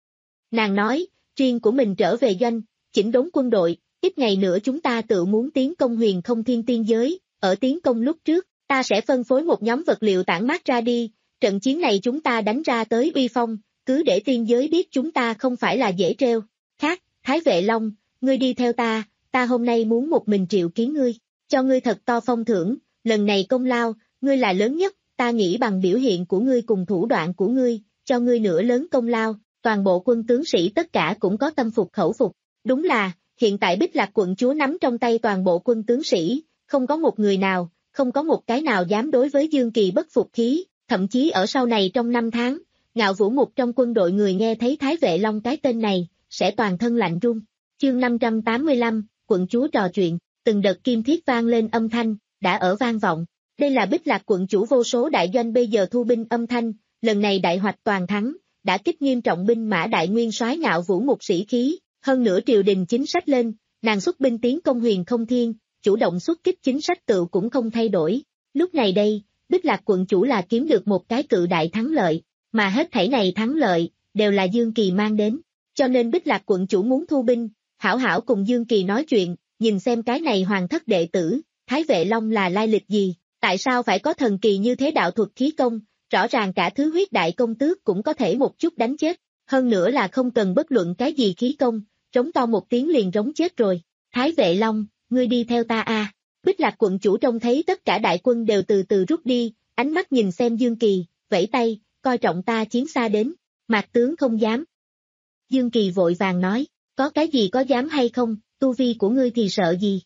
Speaker 2: Nàng nói, riêng của mình trở về doanh, chỉnh đốn quân đội, ít ngày nữa chúng ta tự muốn tiến công huyền không thiên tiên giới, ở tiến công lúc trước, ta sẽ phân phối một nhóm vật liệu tản mát ra đi, trận chiến này chúng ta đánh ra tới uy phong, cứ để tiên giới biết chúng ta không phải là dễ treo. Khác, Thái Vệ Long, ngươi đi theo ta, ta hôm nay muốn một mình triệu kiến ngươi, cho ngươi thật to phong thưởng, lần này công lao, ngươi là lớn nhất, ta nghĩ bằng biểu hiện của ngươi cùng thủ đoạn của ngươi, cho ngươi nửa lớn công lao, toàn bộ quân tướng sĩ tất cả cũng có tâm phục khẩu phục. Đúng là, hiện tại Bích Lạc quận chúa nắm trong tay toàn bộ quân tướng sĩ, không có một người nào, không có một cái nào dám đối với Dương Kỳ bất phục khí, thậm chí ở sau này trong năm tháng, Ngạo Vũ Mục trong quân đội người nghe thấy Thái Vệ Long cái tên này, sẽ toàn thân lạnh run. Chương năm trăm tám mươi lăm, quận chúa trò chuyện, từng đợt kim thiết vang lên âm thanh, đã ở vang vọng. Đây là Bích Lạc quận chủ vô số đại doanh bây giờ thu binh âm thanh, lần này đại hoạch toàn thắng, đã kích nghiêm trọng binh mã đại nguyên soái Ngạo Vũ Mục sĩ khí, hơn nữa triều đình chính sách lên, nàng xuất binh tiến công huyền không thiên, chủ động xuất kích chính sách tự cũng không thay đổi. Lúc này đây, Bích Lạc quận chủ là kiếm được một cái cự đại thắng lợi, mà hết thảy này thắng lợi, đều là Dương Kỳ mang đến. Cho nên Bích Lạc quận chủ muốn thu binh, hảo hảo cùng Dương Kỳ nói chuyện, nhìn xem cái này hoàng thất đệ tử, Thái Vệ Long là lai lịch gì, tại sao phải có thần kỳ như thế đạo thuật khí công, rõ ràng cả thứ huyết đại công tước cũng có thể một chút đánh chết, hơn nữa là không cần bất luận cái gì khí công, rống to một tiếng liền rống chết rồi. Thái Vệ Long, ngươi đi theo ta a. Bích Lạc quận chủ trông thấy tất cả đại quân đều từ từ rút đi, ánh mắt nhìn xem Dương Kỳ, vẫy tay, coi trọng ta chiến xa đến. Mạc tướng không dám. Dương Kỳ vội vàng nói, có cái gì có dám hay không, tu vi của ngươi thì sợ gì.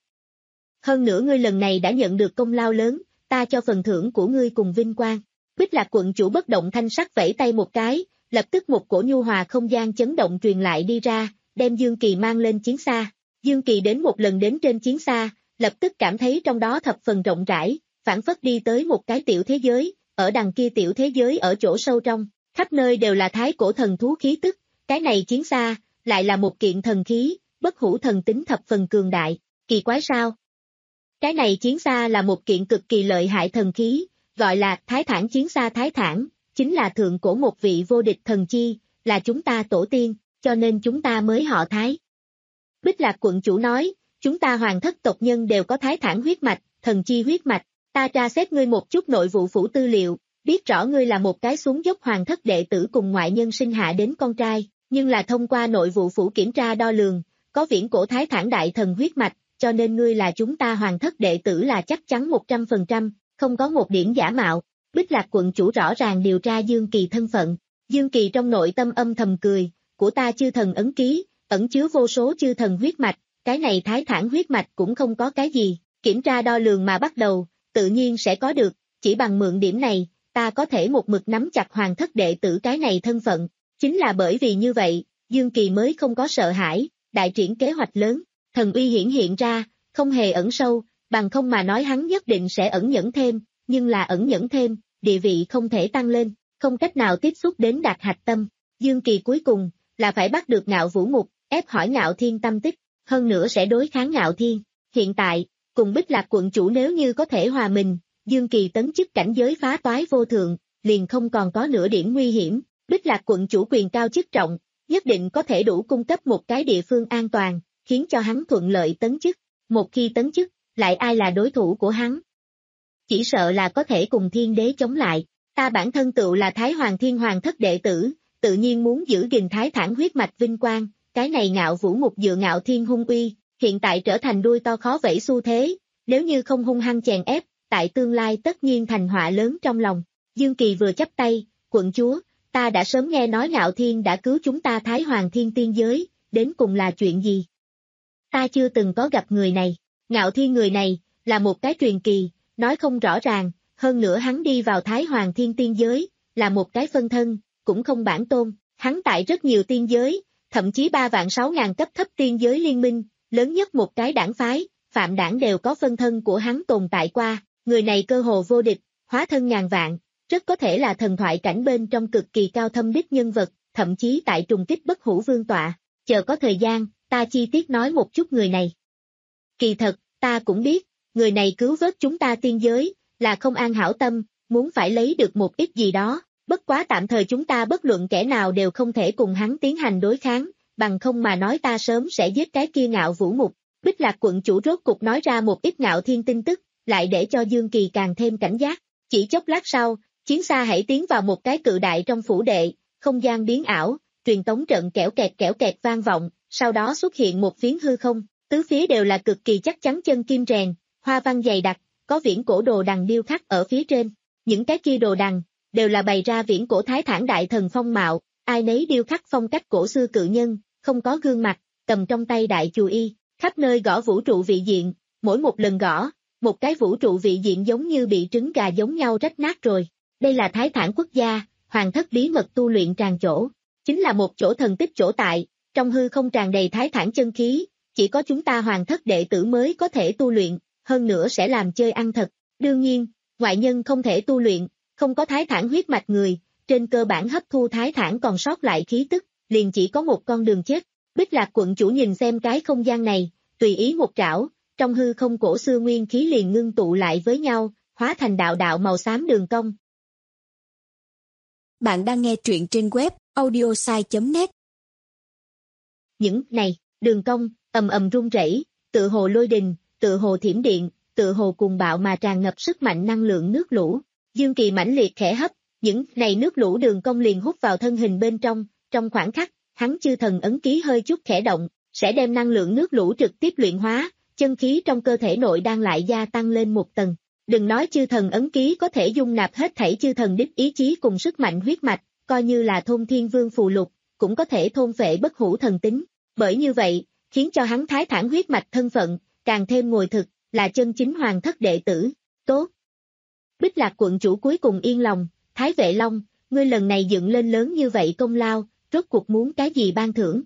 Speaker 2: Hơn nữa ngươi lần này đã nhận được công lao lớn, ta cho phần thưởng của ngươi cùng vinh quang. Bích Lạc quận chủ bất động thanh sắc vẫy tay một cái, lập tức một cổ nhu hòa không gian chấn động truyền lại đi ra, đem Dương Kỳ mang lên chiến xa. Dương Kỳ đến một lần đến trên chiến xa, lập tức cảm thấy trong đó thập phần rộng rãi, phản phất đi tới một cái tiểu thế giới, ở đằng kia tiểu thế giới ở chỗ sâu trong, khắp nơi đều là thái cổ thần thú khí tức, cái này chiến xa, lại là một kiện thần khí, bất hủ thần tính thập phần cường đại, kỳ quái sao? Cái này chiến xa là một kiện cực kỳ lợi hại thần khí, gọi là Thái Thản chiến xa. Thái Thản, chính là thượng cổ một vị vô địch thần chi, là chúng ta tổ tiên, cho nên chúng ta mới họ Thái. Bích Lạc quận chủ nói, chúng ta hoàng thất tộc nhân đều có Thái Thản huyết mạch, thần chi huyết mạch, ta tra xét ngươi một chút nội vụ phủ tư liệu, biết rõ ngươi là một cái xuống dốc hoàng thất đệ tử cùng ngoại nhân sinh hạ đến con trai, nhưng là thông qua nội vụ phủ kiểm tra đo lường, có viễn cổ Thái Thản đại thần huyết mạch, cho nên ngươi là chúng ta hoàng thất đệ tử là chắc chắn một trăm phần trăm, không có một điểm giả mạo. Bích Lạc quận chủ rõ ràng điều tra Dương Kỳ thân phận, Dương Kỳ trong nội tâm âm thầm cười, của ta chư thần ấn ký, ẩn chứa vô số chư thần huyết mạch, cái này Thái Thản huyết mạch cũng không có cái gì, kiểm tra đo lường mà bắt đầu, tự nhiên sẽ có được, chỉ bằng mượn điểm này, ta có thể một mực nắm chặt hoàng thất đệ tử cái này thân phận, chính là bởi vì như vậy, Dương Kỳ mới không có sợ hãi, đại triển kế hoạch lớn, thần uy hiển hiện ra, không hề ẩn sâu, bằng không mà nói hắn nhất định sẽ ẩn nhẫn thêm, nhưng là ẩn nhẫn thêm, địa vị không thể tăng lên, không cách nào tiếp xúc đến đạt hạch tâm, Dương Kỳ cuối cùng, là phải bắt được Ngạo Vũ Mục, ép hỏi Ngạo Thiên tâm tích, hơn nữa sẽ đối kháng Ngạo Thiên, hiện tại, cùng Bích Lạc quận chủ nếu như có thể hòa mình, Dương Kỳ tấn chức cảnh giới phá toái vô thượng, liền không còn có nửa điểm nguy hiểm, Bích Lạc quận chủ quyền cao chức trọng, nhất định có thể đủ cung cấp một cái địa phương an toàn, khiến cho hắn thuận lợi tấn chức, một khi tấn chức, lại ai là đối thủ của hắn? Chỉ sợ là có thể cùng thiên đế chống lại, ta bản thân tựu là Thái Hoàng Thiên Hoàng thất đệ tử, tự nhiên muốn giữ gìn Thái Thản huyết mạch vinh quang, cái này Ngạo Vũ Mục dựa Ngạo Thiên hung uy, hiện tại trở thành đuôi to khó vẫy xu thế, nếu như không hung hăng chèn ép, tại tương lai tất nhiên thành họa lớn trong lòng. Dương Kỳ vừa chắp tay, quận chúa, ta đã sớm nghe nói Ngạo Thiên đã cứu chúng ta Thái Hoàng Thiên tiên giới, đến cùng là chuyện gì? Ta chưa từng có gặp người này, Ngạo Thiên người này, là một cái truyền kỳ, nói không rõ ràng, hơn nữa hắn đi vào Thái Hoàng Thiên tiên giới, là một cái phân thân, cũng không bản tôn, hắn tại rất nhiều tiên giới, thậm chí ba vạn sáu ngàn cấp thấp tiên giới liên minh, lớn nhất một cái đảng phái, phạm đảng đều có phân thân của hắn tồn tại qua, người này cơ hồ vô địch, hóa thân ngàn vạn, rất có thể là thần thoại cảnh bên trong cực kỳ cao thâm đích nhân vật, thậm chí tại trùng kích bất hủ vương tọa, chờ có thời gian, ta chi tiết nói một chút người này. Kỳ thật, ta cũng biết, người này cứu vớt chúng ta tiên giới, là không an hảo tâm, muốn phải lấy được một ít gì đó, bất quá tạm thời chúng ta bất luận kẻ nào đều không thể cùng hắn tiến hành đối kháng, bằng không mà nói ta sớm sẽ giết cái kia Ngạo Vũ Mục. Bích Lạc quận chủ rốt cục nói ra một ít Ngạo Thiên tin tức, lại để cho Dương Kỳ càng thêm cảnh giác, chỉ chốc lát sau, chiến xa hãy tiến vào một cái cự đại trong phủ đệ, không gian biến ảo, truyền tống trận kẽo kẹt kẽo kẹt vang vọng, sau đó xuất hiện một phiến hư không, tứ phía đều là cực kỳ chắc chắn chân kim rèn, hoa văn dày đặc, có viễn cổ đồ đằng điêu khắc ở phía trên, những cái kia đồ đằng, đều là bày ra viễn cổ Thái Thản đại thần phong mạo, ai nấy điêu khắc phong cách cổ xưa cự nhân, không có gương mặt, cầm trong tay đại chù y, khắp nơi gõ vũ trụ vị diện, mỗi một lần gõ, một cái vũ trụ vị diện giống như bị trứng gà giống nhau rách nát rồi. Đây là Thái Thản quốc gia, hoàng thất bí mật tu luyện tràn chỗ, chính là một chỗ thần tích chỗ tại, trong hư không tràn đầy Thái Thản chân khí, chỉ có chúng ta hoàng thất đệ tử mới có thể tu luyện, hơn nữa sẽ làm chơi ăn thật. Đương nhiên, ngoại nhân không thể tu luyện, không có Thái Thản huyết mạch người, trên cơ bản hấp thu Thái Thản còn sót lại khí tức, liền chỉ có một con đường chết. Bích Lạc quận chủ nhìn xem cái không gian này, tùy ý một trảo, trong hư không cổ xưa nguyên khí liền ngưng tụ lại với nhau, hóa thành đạo đạo màu xám đường cong.
Speaker 3: Bạn đang nghe truyện trên web audiosai chấm net.
Speaker 2: Những này, đường cong, ầm ầm rung rẩy, tựa hồ lôi đình, tựa hồ thiểm điện, tựa hồ cuồng bạo mà tràn ngập sức mạnh năng lượng nước lũ. Dương Kỳ mãnh liệt khẽ hấp, những này nước lũ đường cong liền hút vào thân hình bên trong, trong khoảnh khắc, hắn chư thần ấn ký hơi chút khẽ động, sẽ đem năng lượng nước lũ trực tiếp luyện hóa, chân khí trong cơ thể nội đang lại gia tăng lên một tầng. Đừng nói chư thần ấn ký có thể dung nạp hết thảy chư thần đích ý chí cùng sức mạnh huyết mạch, coi như là thôn thiên vương phù lục, cũng có thể thôn phệ bất hủ thần tính. Bởi như vậy, khiến cho hắn thái thản huyết mạch thân phận, càng thêm ngồi thực, là chân chính hoàng thất đệ tử. Tốt! Bích Lạc quận chủ cuối cùng yên lòng, Thái Vệ Long, ngươi lần này dựng lên lớn như vậy công lao, rốt cuộc muốn cái gì ban thưởng?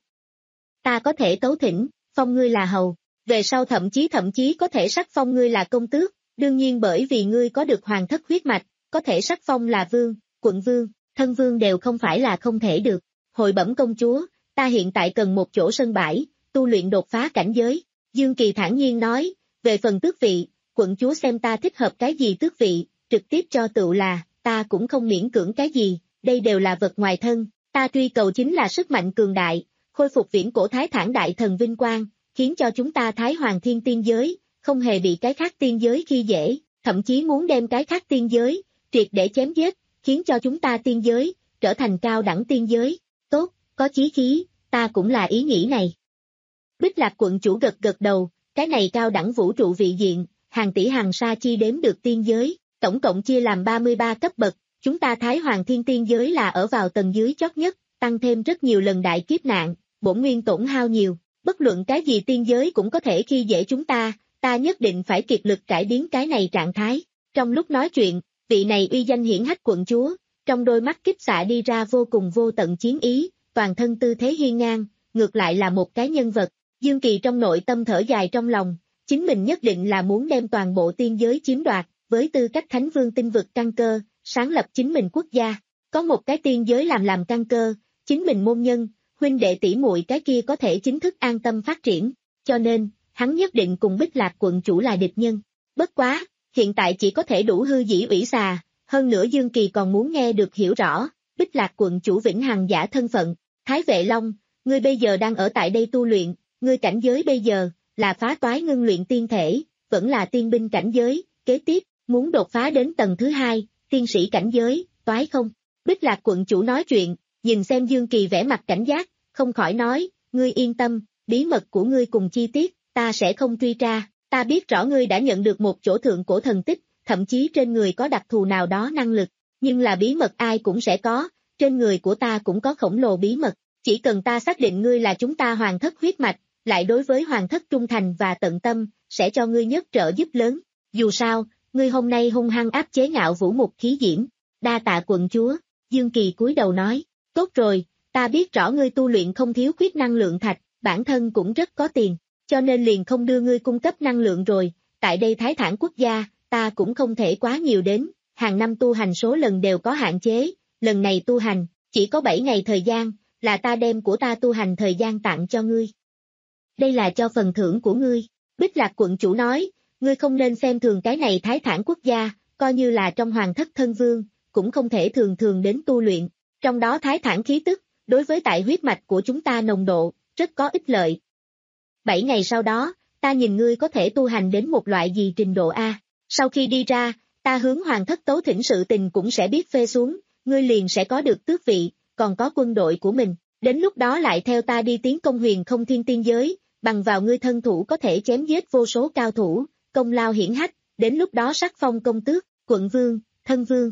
Speaker 2: Ta có thể tấu thỉnh, phong ngươi là hầu, về sau thậm chí thậm chí có thể sắc phong ngươi là công tước, đương nhiên bởi vì ngươi có được hoàng thất huyết mạch, có thể sắc phong là vương, quận vương, thân vương đều không phải là không thể được. Hồi bẩm công chúa, ta hiện tại cần một chỗ sân bãi, tu luyện đột phá cảnh giới. Dương Kỳ thản nhiên nói, về phần tước vị, quận chúa xem ta thích hợp cái gì tước vị, trực tiếp cho tựu là, ta cũng không miễn cưỡng cái gì, đây đều là vật ngoài thân, ta truy cầu chính là sức mạnh cường đại, khôi phục viễn cổ thái thản đại thần vinh quang, khiến cho chúng ta thái hoàng thiên tiên giới, không hề bị cái khác tiên giới khi dễ, thậm chí muốn đem cái khác tiên giới, triệt để chém giết, khiến cho chúng ta tiên giới, trở thành cao đẳng tiên giới. Tốt, có chí khí, ta cũng là ý nghĩ này. Bích Lạc quận chủ gật gật đầu, cái này cao đẳng vũ trụ vị diện, hàng tỷ hàng sa chi đếm được tiên giới, tổng cộng chia làm ba mươi ba cấp bậc, chúng ta Thái Hoàng Thiên tiên giới là ở vào tầng dưới chót nhất, tăng thêm rất nhiều lần đại kiếp nạn, bổn nguyên tổn hao nhiều, bất luận cái gì tiên giới cũng có thể khi dễ chúng ta, ta nhất định phải kiệt lực cải biến cái này trạng thái. Trong lúc nói chuyện, vị này uy danh hiển hách quận chúa, trong đôi mắt kích xạ đi ra vô cùng vô tận chiến ý, toàn thân tư thế hiên ngang, ngược lại là một cái nhân vật. Dương Kỳ trong nội tâm thở dài trong lòng, chính mình nhất định là muốn đem toàn bộ tiên giới chiếm đoạt, với tư cách Thánh Vương tinh vực căn cơ, sáng lập chính mình quốc gia. Có một cái tiên giới làm làm căn cơ, chính mình môn nhân, huynh đệ tỷ muội cái kia có thể chính thức an tâm phát triển, cho nên, hắn nhất định cùng Bích Lạc quận chủ là địch nhân. Bất quá, hiện tại chỉ có thể đủ hư dĩ ủy xà, hơn nữa Dương Kỳ còn muốn nghe được hiểu rõ, Bích Lạc quận chủ vĩnh hằng giả thân phận. Thái Vệ Long, ngươi bây giờ đang ở tại đây tu luyện, ngươi cảnh giới bây giờ, là phá toái ngưng luyện tiên thể, vẫn là tiên binh cảnh giới, kế tiếp, muốn đột phá đến tầng thứ hai, tiên sĩ cảnh giới, toái không? Bích Lạc quận chủ nói chuyện, nhìn xem Dương Kỳ vẻ mặt cảnh giác, không khỏi nói, ngươi yên tâm, bí mật của ngươi cùng chi tiết, ta sẽ không truy tra, ta biết rõ ngươi đã nhận được một chỗ thượng cổ thần tích, thậm chí trên người có đặc thù nào đó năng lực, nhưng là bí mật ai cũng sẽ có, trên người của ta cũng có khổng lồ bí mật, chỉ cần ta xác định ngươi là chúng ta hoàng thất huyết mạch, lại đối với hoàng thất trung thành và tận tâm, sẽ cho ngươi nhất trợ giúp lớn, dù sao, ngươi hôm nay hung hăng áp chế Ngạo Vũ Mục khí diễm, đa tạ quận chúa. Dương Kỳ cúi đầu nói, tốt rồi, ta biết rõ ngươi tu luyện không thiếu khuyết năng lượng thạch, bản thân cũng rất có tiền, cho nên liền không đưa ngươi cung cấp năng lượng rồi, tại đây Thái Thản quốc gia, ta cũng không thể quá nhiều đến, hàng năm tu hành số lần đều có hạn chế, lần này tu hành, chỉ có bảy ngày thời gian, là ta đem của ta tu hành thời gian tặng cho ngươi. Đây là cho phần thưởng của ngươi, Bích Lạc quận chủ nói, ngươi không nên xem thường cái này Thái Thản quốc gia, coi như là trong hoàng thất thân vương, cũng không thể thường thường đến tu luyện, trong đó Thái Thản khí tức, đối với tại huyết mạch của chúng ta nồng độ, rất có ích lợi. Bảy ngày sau đó, ta nhìn ngươi có thể tu hành đến một loại gì trình độ A, sau khi đi ra, ta hướng hoàng thất tấu thỉnh sự tình cũng sẽ biết phê xuống, ngươi liền sẽ có được tước vị, còn có quân đội của mình, đến lúc đó lại theo ta đi tiến công huyền không thiên tiên giới, bằng vào ngươi thân thủ có thể chém giết vô số cao thủ, công lao hiển hách, đến lúc đó sắc phong công tước, quận vương, thân vương.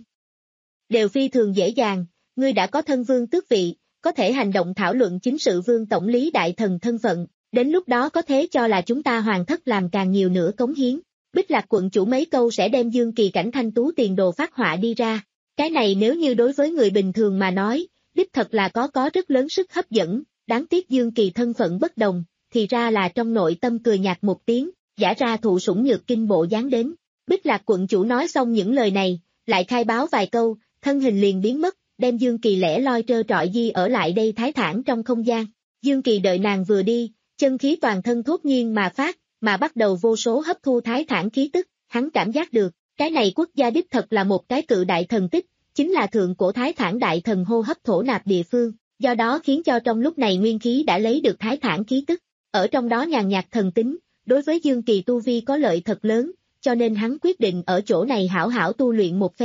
Speaker 2: Đều phi thường dễ dàng, ngươi đã có thân vương tước vị, có thể hành động thảo luận chính sự vương tổng lý đại thần thân phận, đến lúc đó có thế cho là chúng ta hoàng thất làm càng nhiều nữa cống hiến. Bích Lạc quận chủ mấy câu sẽ đem Dương Kỳ cảnh thanh tú tiền đồ phát họa đi ra, cái này nếu như đối với người bình thường mà nói, đích thật là có có rất lớn sức hấp dẫn, đáng tiếc Dương Kỳ thân phận bất đồng, thì ra là trong nội tâm cười nhạt một tiếng, giả ra thụ sủng nhược kinh bộ dáng đến. Bích Lạc quận chủ nói xong những lời này, lại khai báo vài câu, thân hình liền biến mất, đem Dương Kỳ lẻ loi trơ trọi di ở lại đây Thái Thản trong không gian. Dương Kỳ đợi nàng vừa đi, chân khí toàn thân thốt nhiên mà phát, mà bắt đầu vô số hấp thu Thái Thản khí tức, hắn cảm giác được, cái này quốc gia đích thật là một cái cự đại thần tích, chính là thượng cổ Thái Thản đại thần hô hấp thổ nạp địa phương, do đó khiến cho trong lúc này nguyên khí đã lấy được Thái Thản khí tức, ở trong đó nhàn nhạt thần tính, đối với Dương Kỳ tu vi có lợi thật lớn, cho nên hắn quyết định ở chỗ này hảo hảo tu luyện một phen.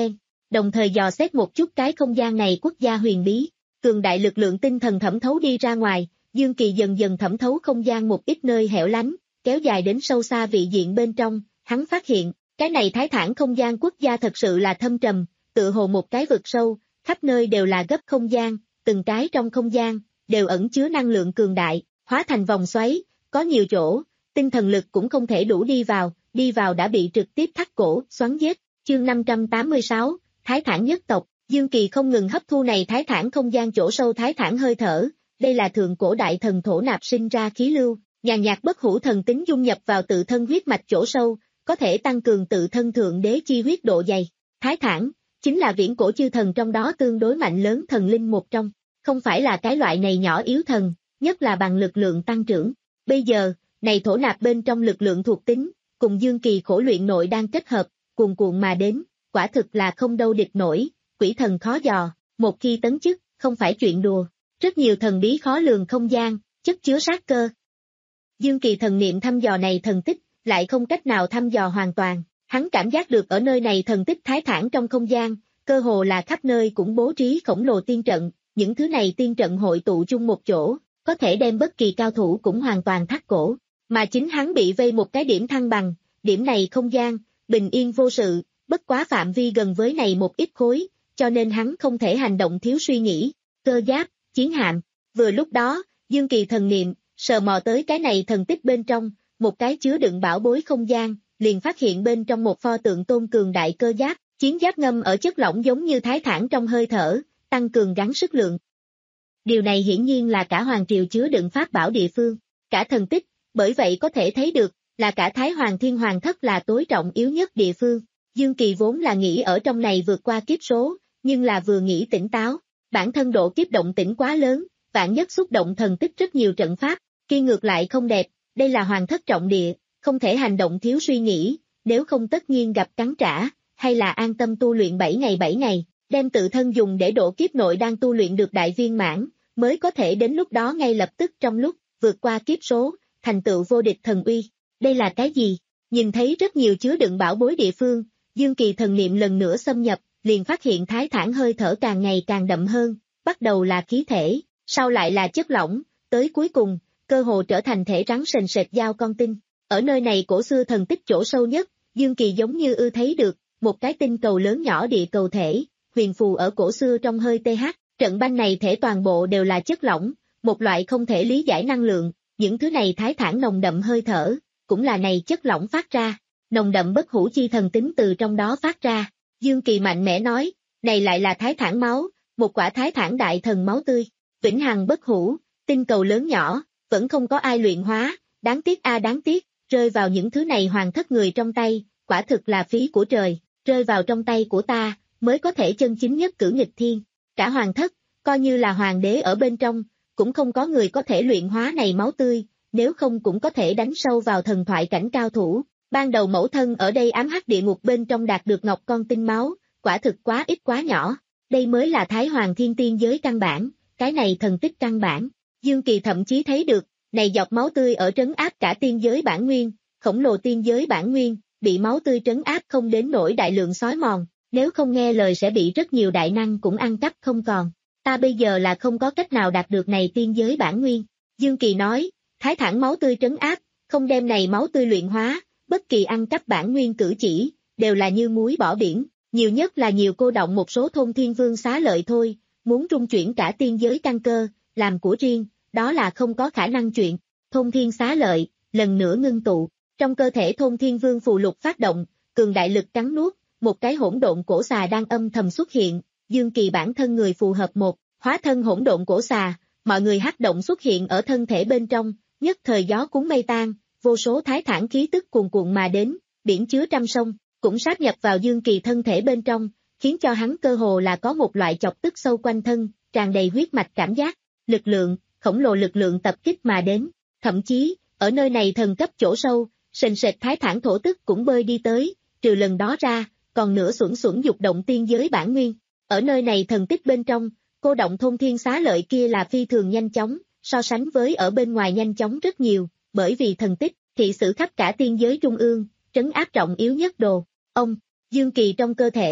Speaker 2: đồng thời dò xét một chút cái không gian này quốc gia huyền bí. Cường đại lực lượng tinh thần thẩm thấu đi ra ngoài, Dương Kỳ dần dần thẩm thấu không gian một ít nơi hẻo lánh, kéo dài đến sâu xa vị diện bên trong, hắn phát hiện, cái này thái thản không gian quốc gia thật sự là thâm trầm, tựa hồ một cái vực sâu, khắp nơi đều là gấp không gian, từng cái trong không gian, đều ẩn chứa năng lượng cường đại, hóa thành vòng xoáy, có nhiều chỗ, tinh thần lực cũng không thể đủ đi vào, đi vào đã bị trực tiếp thắt cổ, xoắn giết. Chương năm trăm tám mươi sáu, Thái Thản nhất tộc, Dương Kỳ không ngừng hấp thu này thái thản không gian chỗ sâu thái thản hơi thở, đây là thượng cổ đại thần thổ nạp sinh ra khí lưu, nhàn nhạt bất hủ thần tính dung nhập vào tự thân huyết mạch chỗ sâu, có thể tăng cường tự thân thượng đế chi huyết độ dày. Thái thản, chính là viễn cổ chư thần trong đó tương đối mạnh lớn thần linh một trong, không phải là cái loại này nhỏ yếu thần, nhất là bằng lực lượng tăng trưởng. Bây giờ, này thổ nạp bên trong lực lượng thuộc tính, cùng Dương Kỳ khổ luyện nội đang kết hợp, cuồn cuộn mà đến, quả thực là không đâu địch nổi, quỷ thần khó dò, một khi tấn chức, không phải chuyện đùa, rất nhiều thần bí khó lường không gian, chất chứa sát cơ. Dương Kỳ thần niệm thăm dò này thần tích, lại không cách nào thăm dò hoàn toàn, hắn cảm giác được ở nơi này thần tích thái thản trong không gian, cơ hồ là khắp nơi cũng bố trí khổng lồ tiên trận, những thứ này tiên trận hội tụ chung một chỗ, có thể đem bất kỳ cao thủ cũng hoàn toàn thắt cổ, mà chính hắn bị vây một cái điểm thăng bằng, điểm này không gian, bình yên vô sự, bất quá phạm vi gần với này một ít khối, cho nên hắn không thể hành động thiếu suy nghĩ, cơ giáp, chiến hạm. Vừa lúc đó, Dương Kỳ thần niệm, sờ mò tới cái này thần tích bên trong, một cái chứa đựng bảo bối không gian, liền phát hiện bên trong một pho tượng tôn cường đại cơ giáp, chiến giáp ngâm ở chất lỏng giống như thái thản trong hơi thở, tăng cường gắng sức lượng. Điều này hiển nhiên là cả hoàng triều chứa đựng pháp bảo địa phương, cả thần tích, bởi vậy có thể thấy được, là cả Thái Hoàng Thiên Hoàng thất là tối trọng yếu nhất địa phương. Dương Kỳ vốn là nghĩ ở trong này vượt qua kiếp số, nhưng là vừa nghĩ tỉnh táo, bản thân độ kiếp động tĩnh quá lớn, vạn nhất xúc động thần tích rất nhiều trận pháp, kia ngược lại không đẹp, đây là hoàng thất trọng địa, không thể hành động thiếu suy nghĩ, nếu không tất nhiên gặp cắn trả, hay là an tâm tu luyện bảy ngày bảy ngày, đem tự thân dùng để độ kiếp nội đang tu luyện được đại viên mãn, mới có thể đến lúc đó ngay lập tức trong lúc vượt qua kiếp số, thành tựu vô địch thần uy. Đây là cái gì? Nhìn thấy rất nhiều chứa đựng bảo bối địa phương, Dương Kỳ thần niệm lần nữa xâm nhập, liền phát hiện thái thản hơi thở càng ngày càng đậm hơn, bắt đầu là khí thể, sau lại là chất lỏng, tới cuối cùng, cơ hồ trở thành thể rắn sền sệt dao con tinh. Ở nơi này cổ xưa thần tích chỗ sâu nhất, Dương Kỳ giống như ư thấy được, một cái tinh cầu lớn nhỏ địa cầu thể, huyền phù ở cổ xưa trong hơi th, trận banh này thể toàn bộ đều là chất lỏng, một loại không thể lý giải năng lượng, những thứ này thái thản nồng đậm hơi thở, cũng là này chất lỏng phát ra, nồng đậm bất hủ chi thần tính từ trong đó phát ra. Dương Kỳ mạnh mẽ nói, này lại là thái thản máu, một quả thái thản đại thần máu tươi, vĩnh hằng bất hủ, tinh cầu lớn nhỏ, vẫn không có ai luyện hóa, đáng tiếc a đáng tiếc, rơi vào những thứ này hoàng thất người trong tay, quả thực là phí của trời, rơi vào trong tay của ta, mới có thể chân chính nhất cử nghịch thiên. Cả hoàng thất, coi như là hoàng đế ở bên trong, cũng không có người có thể luyện hóa này máu tươi, nếu không cũng có thể đánh sâu vào thần thoại cảnh cao thủ. Ban đầu mẫu thân ở đây ám hắc địa ngục bên trong đạt được ngọc con tinh máu, quả thực quá ít quá nhỏ, đây mới là Thái Hoàng Thiên Tiên giới căn bản, cái này thần tích căn bản. Dương Kỳ thậm chí thấy được, này giọt máu tươi ở trấn áp cả tiên giới bản nguyên, khổng lồ tiên giới bản nguyên, bị máu tươi trấn áp không đến nỗi đại lượng xói mòn, nếu không nghe lời sẽ bị rất nhiều đại năng cũng ăn cắp không còn. Ta bây giờ là không có cách nào đạt được này tiên giới bản nguyên. Dương Kỳ nói, thái thản máu tươi trấn áp, không đem này máu tươi luyện hóa, bất kỳ ăn cắp bản nguyên cử chỉ, đều là như muối bỏ biển, nhiều nhất là nhiều cô động một số thôn thiên vương xá lợi thôi, muốn trung chuyển cả tiên giới căn cơ, làm của riêng, đó là không có khả năng chuyện. Thôn thiên xá lợi, lần nữa ngưng tụ, trong cơ thể thôn thiên vương phù lục phát động, cường đại lực cắn nuốt, một cái hỗn độn cổ xà đang âm thầm xuất hiện, Dương Kỳ bản thân người phù hợp một, hóa thân hỗn độn cổ xà, mọi người hắc động xuất hiện ở thân thể bên trong, nhất thời gió cuốn mây tan, vô số thái thản khí tức cuồn cuộn mà đến, biển chứa trăm sông, cũng sát nhập vào Dương Kỳ thân thể bên trong, khiến cho hắn cơ hồ là có một loại chọc tức sâu quanh thân, tràn đầy huyết mạch cảm giác, lực lượng, khổng lồ lực lượng tập kích mà đến, thậm chí, ở nơi này thần cấp chỗ sâu, sền sệt thái thản thổ tức cũng bơi đi tới, trừ lần đó ra, còn nửa xuẩn xuẩn dục động tiên giới bản nguyên. Ở nơi này thần tích bên trong, cô động thôn thiên xá lợi kia là phi thường nhanh chóng, so sánh với ở bên ngoài nhanh chóng rất nhiều, bởi vì thần tích, thị sử khắp cả tiên giới trung ương, trấn áp trọng yếu nhất đồ. Ông, Dương Kỳ trong cơ thể,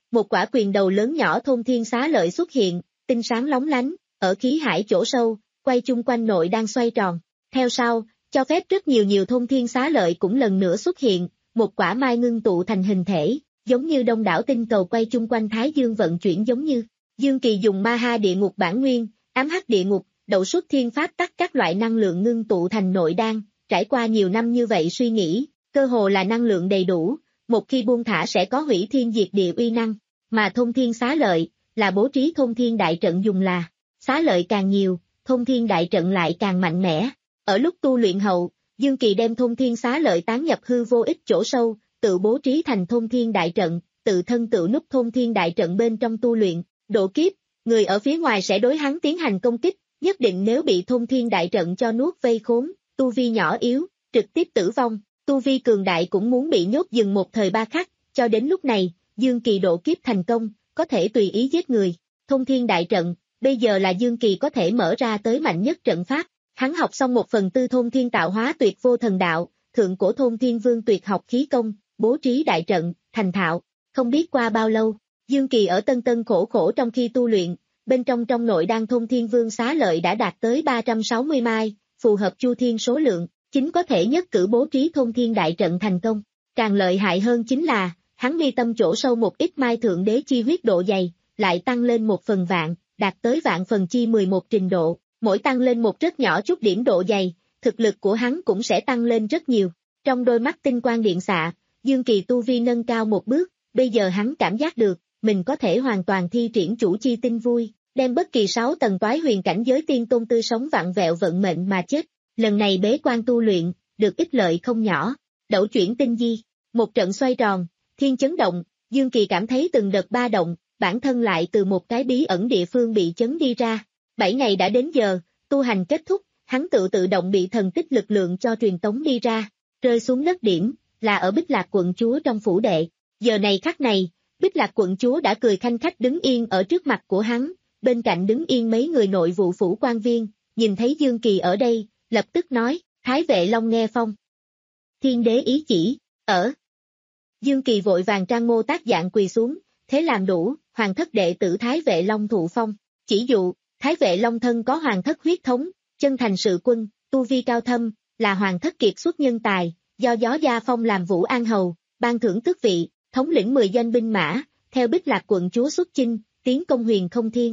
Speaker 2: Một quả quyền đầu lớn nhỏ thôn thiên xá lợi xuất hiện, tinh sáng lóng lánh, ở khí hải chỗ sâu, quay chung quanh nội đang xoay tròn. Theo sau, cho phép rất nhiều nhiều thôn thiên xá lợi cũng lần nữa xuất hiện, một quả mai ngưng tụ thành hình thể, giống như đông đảo tinh cầu quay chung quanh Thái Dương vận chuyển giống như. Dương Kỳ dùng ma ha địa ngục bản nguyên, ám hắc địa ngục, đậu xuất thiên pháp tắc các loại năng lượng ngưng tụ thành nội đan, trải qua nhiều năm như vậy suy nghĩ, cơ hồ là năng lượng đầy đủ, một khi buông thả sẽ có hủy thiên diệt địa uy năng, mà thôn thiên xá lợi, là bố trí thôn thiên đại trận dùng là, xá lợi càng nhiều, thôn thiên đại trận lại càng mạnh mẽ. Ở lúc tu luyện hậu, Dương Kỳ đem thôn thiên xá lợi tán nhập hư vô ích chỗ sâu, tự bố trí thành thôn thiên đại trận, tự thân tự núp thôn thiên đại trận bên trong tu luyện, độ kiếp, người ở phía ngoài sẽ đối hắn tiến hành công kích, nhất định nếu bị thôn thiên đại trận cho nuốt vây khốn, tu vi nhỏ yếu, trực tiếp tử vong, tu vi cường đại cũng muốn bị nhốt dừng một thời ba khắc, cho đến lúc này, Dương Kỳ độ kiếp thành công, có thể tùy ý giết người. Thôn thiên đại trận, bây giờ là Dương Kỳ có thể mở ra tới mạnh nhất trận pháp, hắn học xong một phần tư thôn thiên tạo hóa tuyệt vô thần đạo, thượng cổ thôn thiên vương tuyệt học khí công, bố trí đại trận, thành thạo, không biết qua bao lâu, Dương Kỳ ở tân tân khổ khổ trong khi tu luyện, bên trong trong nội đan thôn thiên vương xá lợi đã đạt tới ba trăm sáu mươi mai, phù hợp chu thiên số lượng, chính có thể nhất cử bố trí thôn thiên đại trận thành công. Càng lợi hại hơn chính là, hắn mi tâm chỗ sâu một ít mai thượng đế chi huyết độ dày, lại tăng lên một phần vạn, đạt tới vạn phần chi mười một trình độ, mỗi tăng lên một rất nhỏ chút điểm độ dày, thực lực của hắn cũng sẽ tăng lên rất nhiều. Trong đôi mắt tinh quang điện xạ, Dương Kỳ tu vi nâng cao một bước, bây giờ hắn cảm giác được, mình có thể hoàn toàn thi triển chủ chi tinh vui, đem bất kỳ sáu tầng toái huyền cảnh giới tiên tôn tươi sống vặn vẹo vận mệnh mà chết. Lần này bế quan tu luyện, được ích lợi không nhỏ. Đẩu chuyển tinh di, một trận xoay tròn, thiên chấn động, Dương Kỳ cảm thấy từng đợt ba động, bản thân lại từ một cái bí ẩn địa phương bị chấn đi ra. Bảy ngày đã đến giờ, tu hành kết thúc, hắn tự tự động bị thần tích lực lượng cho truyền tống đi ra, rơi xuống đất điểm, là ở Bích Lạc quận chúa trong phủ đệ. Giờ này khắc này, Bích Lạc quận chúa đã cười khanh khách đứng yên ở trước mặt của hắn, bên cạnh đứng yên mấy người nội vụ phủ quan viên, nhìn thấy Dương Kỳ ở đây, lập tức nói, Thái Vệ Long nghe phong. Thiên đế ý chỉ, ở. Dương Kỳ vội vàng trang mô tác dạng quỳ xuống, thế làm đủ, hoàng thất đệ tử Thái Vệ Long thụ phong, chỉ dụ, Thái Vệ Long thân có hoàng thất huyết thống, chân thành sự quân, tu vi cao thâm, là hoàng thất kiệt xuất nhân tài, do gió gia phong làm Vũ An Hầu, ban thưởng tước vị, thống lĩnh mười doanh binh mã, theo Bích Lạc quận chúa xuất chinh, tiến công huyền không thiên.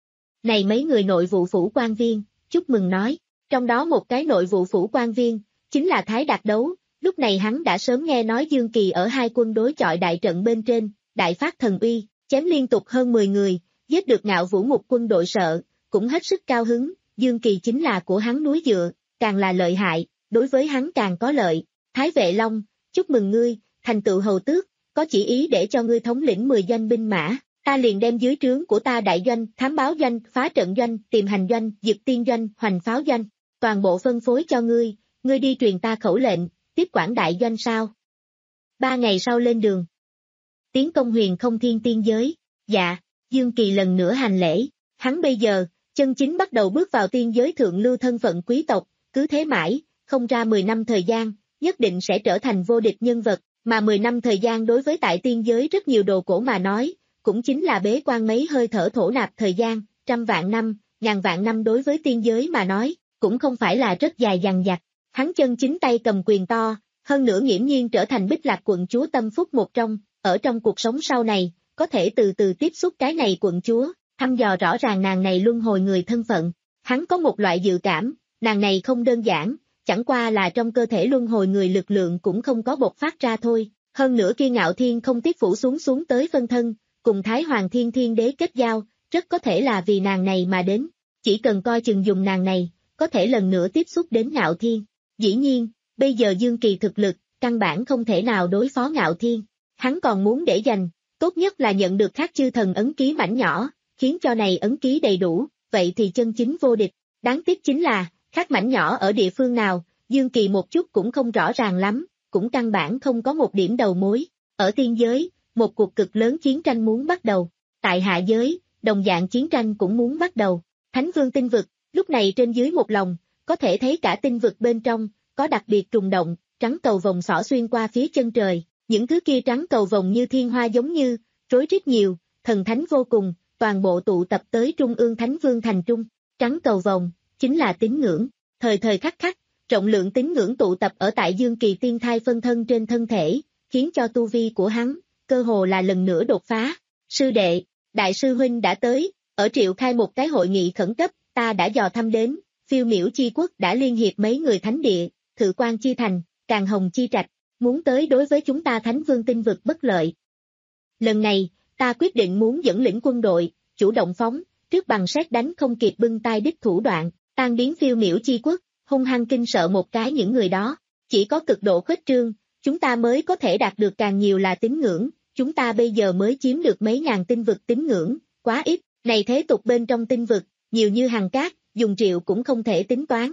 Speaker 2: Này mấy người nội vụ phủ quan viên, chúc mừng nói, trong đó một cái nội vụ phủ quan viên, chính là Thái Đạt Đấu, lúc này hắn đã sớm nghe nói Dương Kỳ ở hai quân đối chọi đại trận bên trên, đại phát thần uy, chém liên tục hơn mười người, giết được Ngạo Vũ một quân đội sợ, cũng hết sức cao hứng, Dương Kỳ chính là của hắn núi dựa, càng là lợi hại, đối với hắn càng có lợi. Thái Vệ Long, chúc mừng ngươi, thành tựu hầu tước, có chỉ ý để cho ngươi thống lĩnh mười doanh binh mã, ta liền đem dưới trướng của ta đại doanh, thám báo doanh, phá trận doanh, tìm hành doanh, dực tiên doanh, hoành pháo doanh, toàn bộ phân phối cho ngươi, ngươi đi truyền ta khẩu lệnh, tiếp quản đại doanh sao. Ba ngày sau lên đường. Tiến công huyền không thiên tiên giới, dạ, Dương Kỳ lần nữa hành lễ, hắn bây giờ, chân chính bắt đầu bước vào tiên giới thượng lưu thân phận quý tộc, cứ thế mãi, không ra mười năm thời gian, nhất định sẽ trở thành vô địch nhân vật, mà mười năm thời gian đối với tại tiên giới rất nhiều đồ cổ mà nói, cũng chính là bế quan mấy hơi thở thổ nạp thời gian, trăm vạn năm, ngàn vạn năm đối với tiên giới mà nói, cũng không phải là rất dài dằng dặc. Hắn chân chính tay cầm quyền to, hơn nữa nghiễm nhiên trở thành Bích Lạc quận chúa tâm phúc một trong, ở trong cuộc sống sau này, có thể từ từ tiếp xúc cái này quận chúa, thăm dò rõ ràng nàng này luân hồi người thân phận. Hắn có một loại dự cảm, nàng này không đơn giản, chẳng qua là trong cơ thể luân hồi người lực lượng cũng không có bộc phát ra thôi. Hơn nữa kia Ngạo Thiên không tiếp phủ xuống xuống tới phân thân, cùng Thái Hoàng Thiên Thiên Đế kết giao, rất có thể là vì nàng này mà đến. Chỉ cần coi chừng dùng nàng này, có thể lần nữa tiếp xúc đến Ngạo Thiên. Dĩ nhiên, bây giờ Dương Kỳ thực lực, căn bản không thể nào đối phó Ngạo Thiên. Hắn còn muốn để dành, tốt nhất là nhận được khác chư thần ấn ký mảnh nhỏ, khiến cho này ấn ký đầy đủ, vậy thì chân chính vô địch. Đáng tiếc chính là, khác mảnh nhỏ ở địa phương nào, Dương Kỳ một chút cũng không rõ ràng lắm, cũng căn bản không có một điểm đầu mối. Ở tiên giới, một cuộc cực lớn chiến tranh muốn bắt đầu. Tại hạ giới, đồng dạng chiến tranh cũng muốn bắt đầu. Thánh Vương tinh vực, lúc này trên dưới một lòng, có thể thấy cả tinh vực bên trong, có đặc biệt trùng động, trắng cầu vồng xỏ xuyên qua phía chân trời. Những thứ kia trắng cầu vồng như thiên hoa giống như, rối rít nhiều, thần thánh vô cùng, toàn bộ tụ tập tới Trung ương Thánh Vương thành trung, trắng cầu vồng, chính là tín ngưỡng, thời thời khắc khắc, trọng lượng tín ngưỡng tụ tập ở tại Dương Kỳ tiên thai phân thân trên thân thể, khiến cho tu vi của hắn, cơ hồ là lần nữa đột phá. Sư đệ, đại sư huynh đã tới, ở triệu khai một cái hội nghị khẩn cấp, ta đã dò thăm đến, phiêu miểu chi quốc đã liên hiệp mấy người thánh địa, Thự Quan chi thành, Càng Hồng chi trạch, muốn tới đối với chúng ta Thánh Vương tinh vực bất lợi. Lần này, ta quyết định muốn dẫn lĩnh quân đội, chủ động phóng, trước bằng sét đánh không kịp bưng tay đích thủ đoạn, tan biến phiêu miểu chi quốc, hung hăng kinh sợ một cái những người đó. Chỉ có cực độ khuếch trương, chúng ta mới có thể đạt được càng nhiều là tín ngưỡng, chúng ta bây giờ mới chiếm được mấy ngàn tinh vực tín ngưỡng, quá ít, này thế tục bên trong tinh vực, nhiều như hằng cát, dùng triệu cũng không thể tính toán.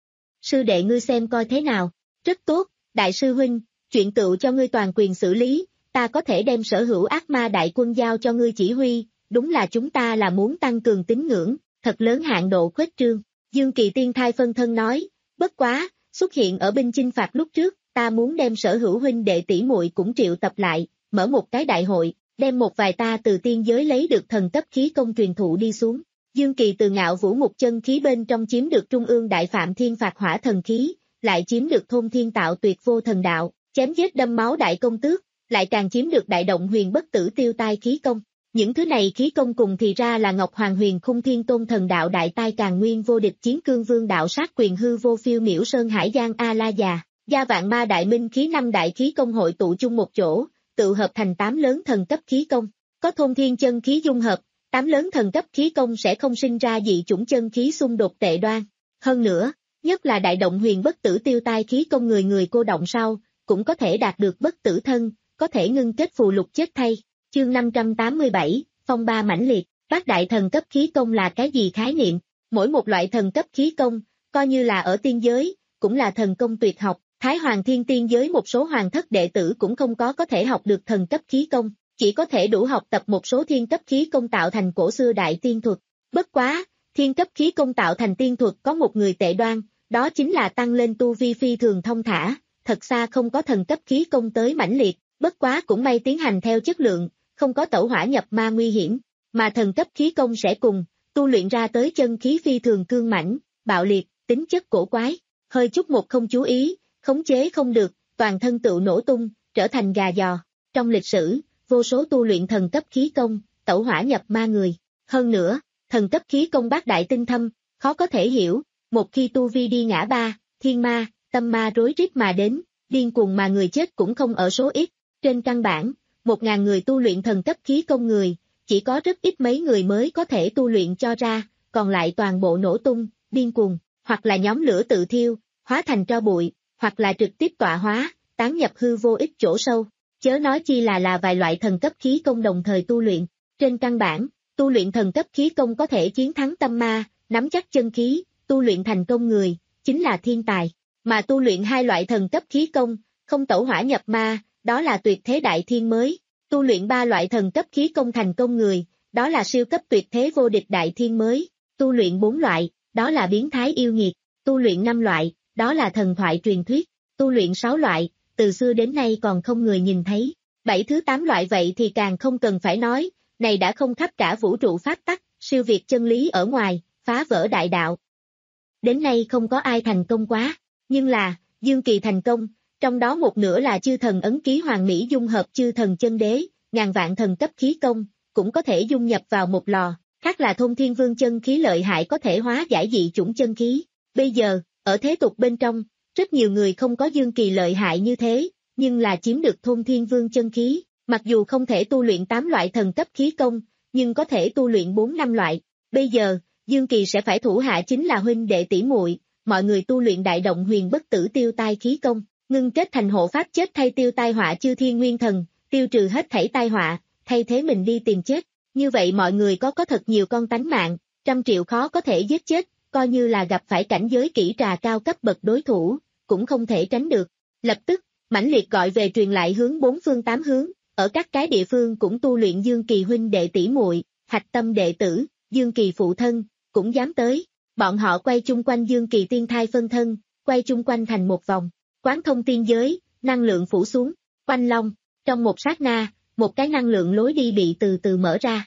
Speaker 2: Sư đệ ngươi xem coi thế nào, rất tốt, đại sư huynh, chuyện tựu cho ngươi toàn quyền xử lý, ta có thể đem sở hữu ác ma đại quân giao cho ngươi chỉ huy, đúng là chúng ta là muốn tăng cường tín ngưỡng, thật lớn hạn độ khuếch trương. Dương Kỳ tiên thai phân thân nói, bất quá, xuất hiện ở binh chinh phạt lúc trước, ta muốn đem sở hữu huynh đệ tỷ muội cũng triệu tập lại, mở một cái đại hội, đem một vài ta từ tiên giới lấy được thần cấp khí công truyền thụ đi xuống. Dương Kỳ từ ngạo vũ mục chân khí bên trong chiếm được trung ương đại phạm thiên phạt hỏa thần khí, lại chiếm được thôn thiên tạo tuyệt vô thần đạo, chém giết đâm máu đại công tước, lại càng chiếm được đại động huyền bất tử tiêu tai khí công. Những thứ này khí công cùng thì ra là Ngọc Hoàng huyền khung thiên tôn thần đạo đại tai càng nguyên vô địch chiến cương vương đạo sát quyền hư vô phiêu miểu sơn hải giang a la già, gia vạn ma đại minh khí năm đại khí công hội tụ chung một chỗ, tự hợp thành tám lớn thần cấp khí công. Có thôn thiên chân khí dung hợp, tám lớn thần cấp khí công sẽ không sinh ra dị chủng chân khí xung đột tệ đoan. Hơn nữa, nhất là đại động huyền bất tử tiêu tai khí công người người cô động sau, cũng có thể đạt được bất tử thân, có thể ngưng kết phù lục chết thay. Chương năm trăm tám mươi bảy, phong ba mãnh liệt, bát đại thần cấp khí công là cái gì khái niệm? Mỗi một loại thần cấp khí công, coi như là ở tiên giới, cũng là thần công tuyệt học, Thái Hoàng Thiên tiên giới một số hoàng thất đệ tử cũng không có có thể học được thần cấp khí công, chỉ có thể đủ học tập một số thiên cấp khí công tạo thành cổ xưa đại tiên thuật. Bất quá, thiên cấp khí công tạo thành tiên thuật có một người tệ đoan, đó chính là tăng lên tu vi phi thường thông thả, thật xa không có thần cấp khí công tới mãnh liệt, bất quá cũng may tiến hành theo chất lượng, không có tẩu hỏa nhập ma nguy hiểm, mà thần cấp khí công sẽ cùng, tu luyện ra tới chân khí phi thường cương mãnh, bạo liệt, tính chất cổ quái, hơi chút một không chú ý, khống chế không được, toàn thân tự nổ tung, trở thành gà giò. Trong lịch sử, vô số tu luyện thần cấp khí công, tẩu hỏa nhập ma người. Hơn nữa, thần cấp khí công bát đại tinh thâm, khó có thể hiểu, một khi tu vi đi ngã ba, thiên ma, tâm ma rối rít mà đến, điên cuồng mà người chết cũng không ở số ít. Trên căn bản, một ngàn người tu luyện thần cấp khí công người, chỉ có rất ít mấy người mới có thể tu luyện cho ra, còn lại toàn bộ nổ tung, điên cuồng, hoặc là nhóm lửa tự thiêu, hóa thành tro bụi, hoặc là trực tiếp tọa hóa, tán nhập hư vô ích chỗ sâu. Chớ nói chi là là vài loại thần cấp khí công đồng thời tu luyện. Trên căn bản, tu luyện thần cấp khí công có thể chiến thắng tâm ma, nắm chắc chân khí, tu luyện thành công người, chính là thiên tài. Mà tu luyện hai loại thần cấp khí công, không tẩu hỏa nhập ma, đó là tuyệt thế đại thiên mới. Tu luyện ba loại thần cấp khí công thành công người, đó là siêu cấp tuyệt thế vô địch đại thiên mới. Tu luyện bốn loại, đó là biến thái yêu nghiệt. Tu luyện năm loại, đó là thần thoại truyền thuyết. Tu luyện sáu loại, từ xưa đến nay còn không người nhìn thấy. Bảy thứ tám loại vậy thì càng không cần phải nói, này đã không khắp cả vũ trụ pháp tắc, siêu việt chân lý ở ngoài, phá vỡ đại đạo. Đến nay không có ai thành công quá, nhưng là, Dương Kỳ thành công, trong đó một nửa là chư thần ấn ký hoàng mỹ dung hợp chư thần chân đế, ngàn vạn thần cấp khí công, cũng có thể dung nhập vào một lò, khác là thôn thiên vương chân khí lợi hại có thể hóa giải dị chủng chân khí. Bây giờ, ở thế tục bên trong, rất nhiều người không có Dương Kỳ lợi hại như thế, nhưng là chiếm được thôn thiên vương chân khí, mặc dù không thể tu luyện tám loại thần cấp khí công, nhưng có thể tu luyện bốn năm loại. Bây giờ, Dương Kỳ sẽ phải thủ hạ chính là huynh đệ tỷ muội, mọi người tu luyện đại động huyền bất tử tiêu tai khí công, ngưng kết thành hộ pháp chết thay tiêu tai họa chư thiên nguyên thần, tiêu trừ hết thảy tai họa, thay thế mình đi tìm chết. Như vậy mọi người có có thật nhiều con tánh mạng, trăm triệu khó có thể giết chết, coi như là gặp phải cảnh giới kỹ trà cao cấp bậc đối thủ, cũng không thể tránh được. Lập tức, mãnh liệt gọi về truyền lại hướng bốn phương tám hướng, ở các cái địa phương cũng tu luyện Dương Kỳ huynh đệ tỷ muội, hạch tâm đệ tử, Dương Kỳ phụ thân, cũng dám tới. Bọn họ quay chung quanh Dương Kỳ tiên thai phân thân, quay chung quanh thành một vòng, quán thông tiên giới, năng lượng phủ xuống, quanh long. Trong một sát na, một cái năng lượng lối đi bị từ từ mở ra.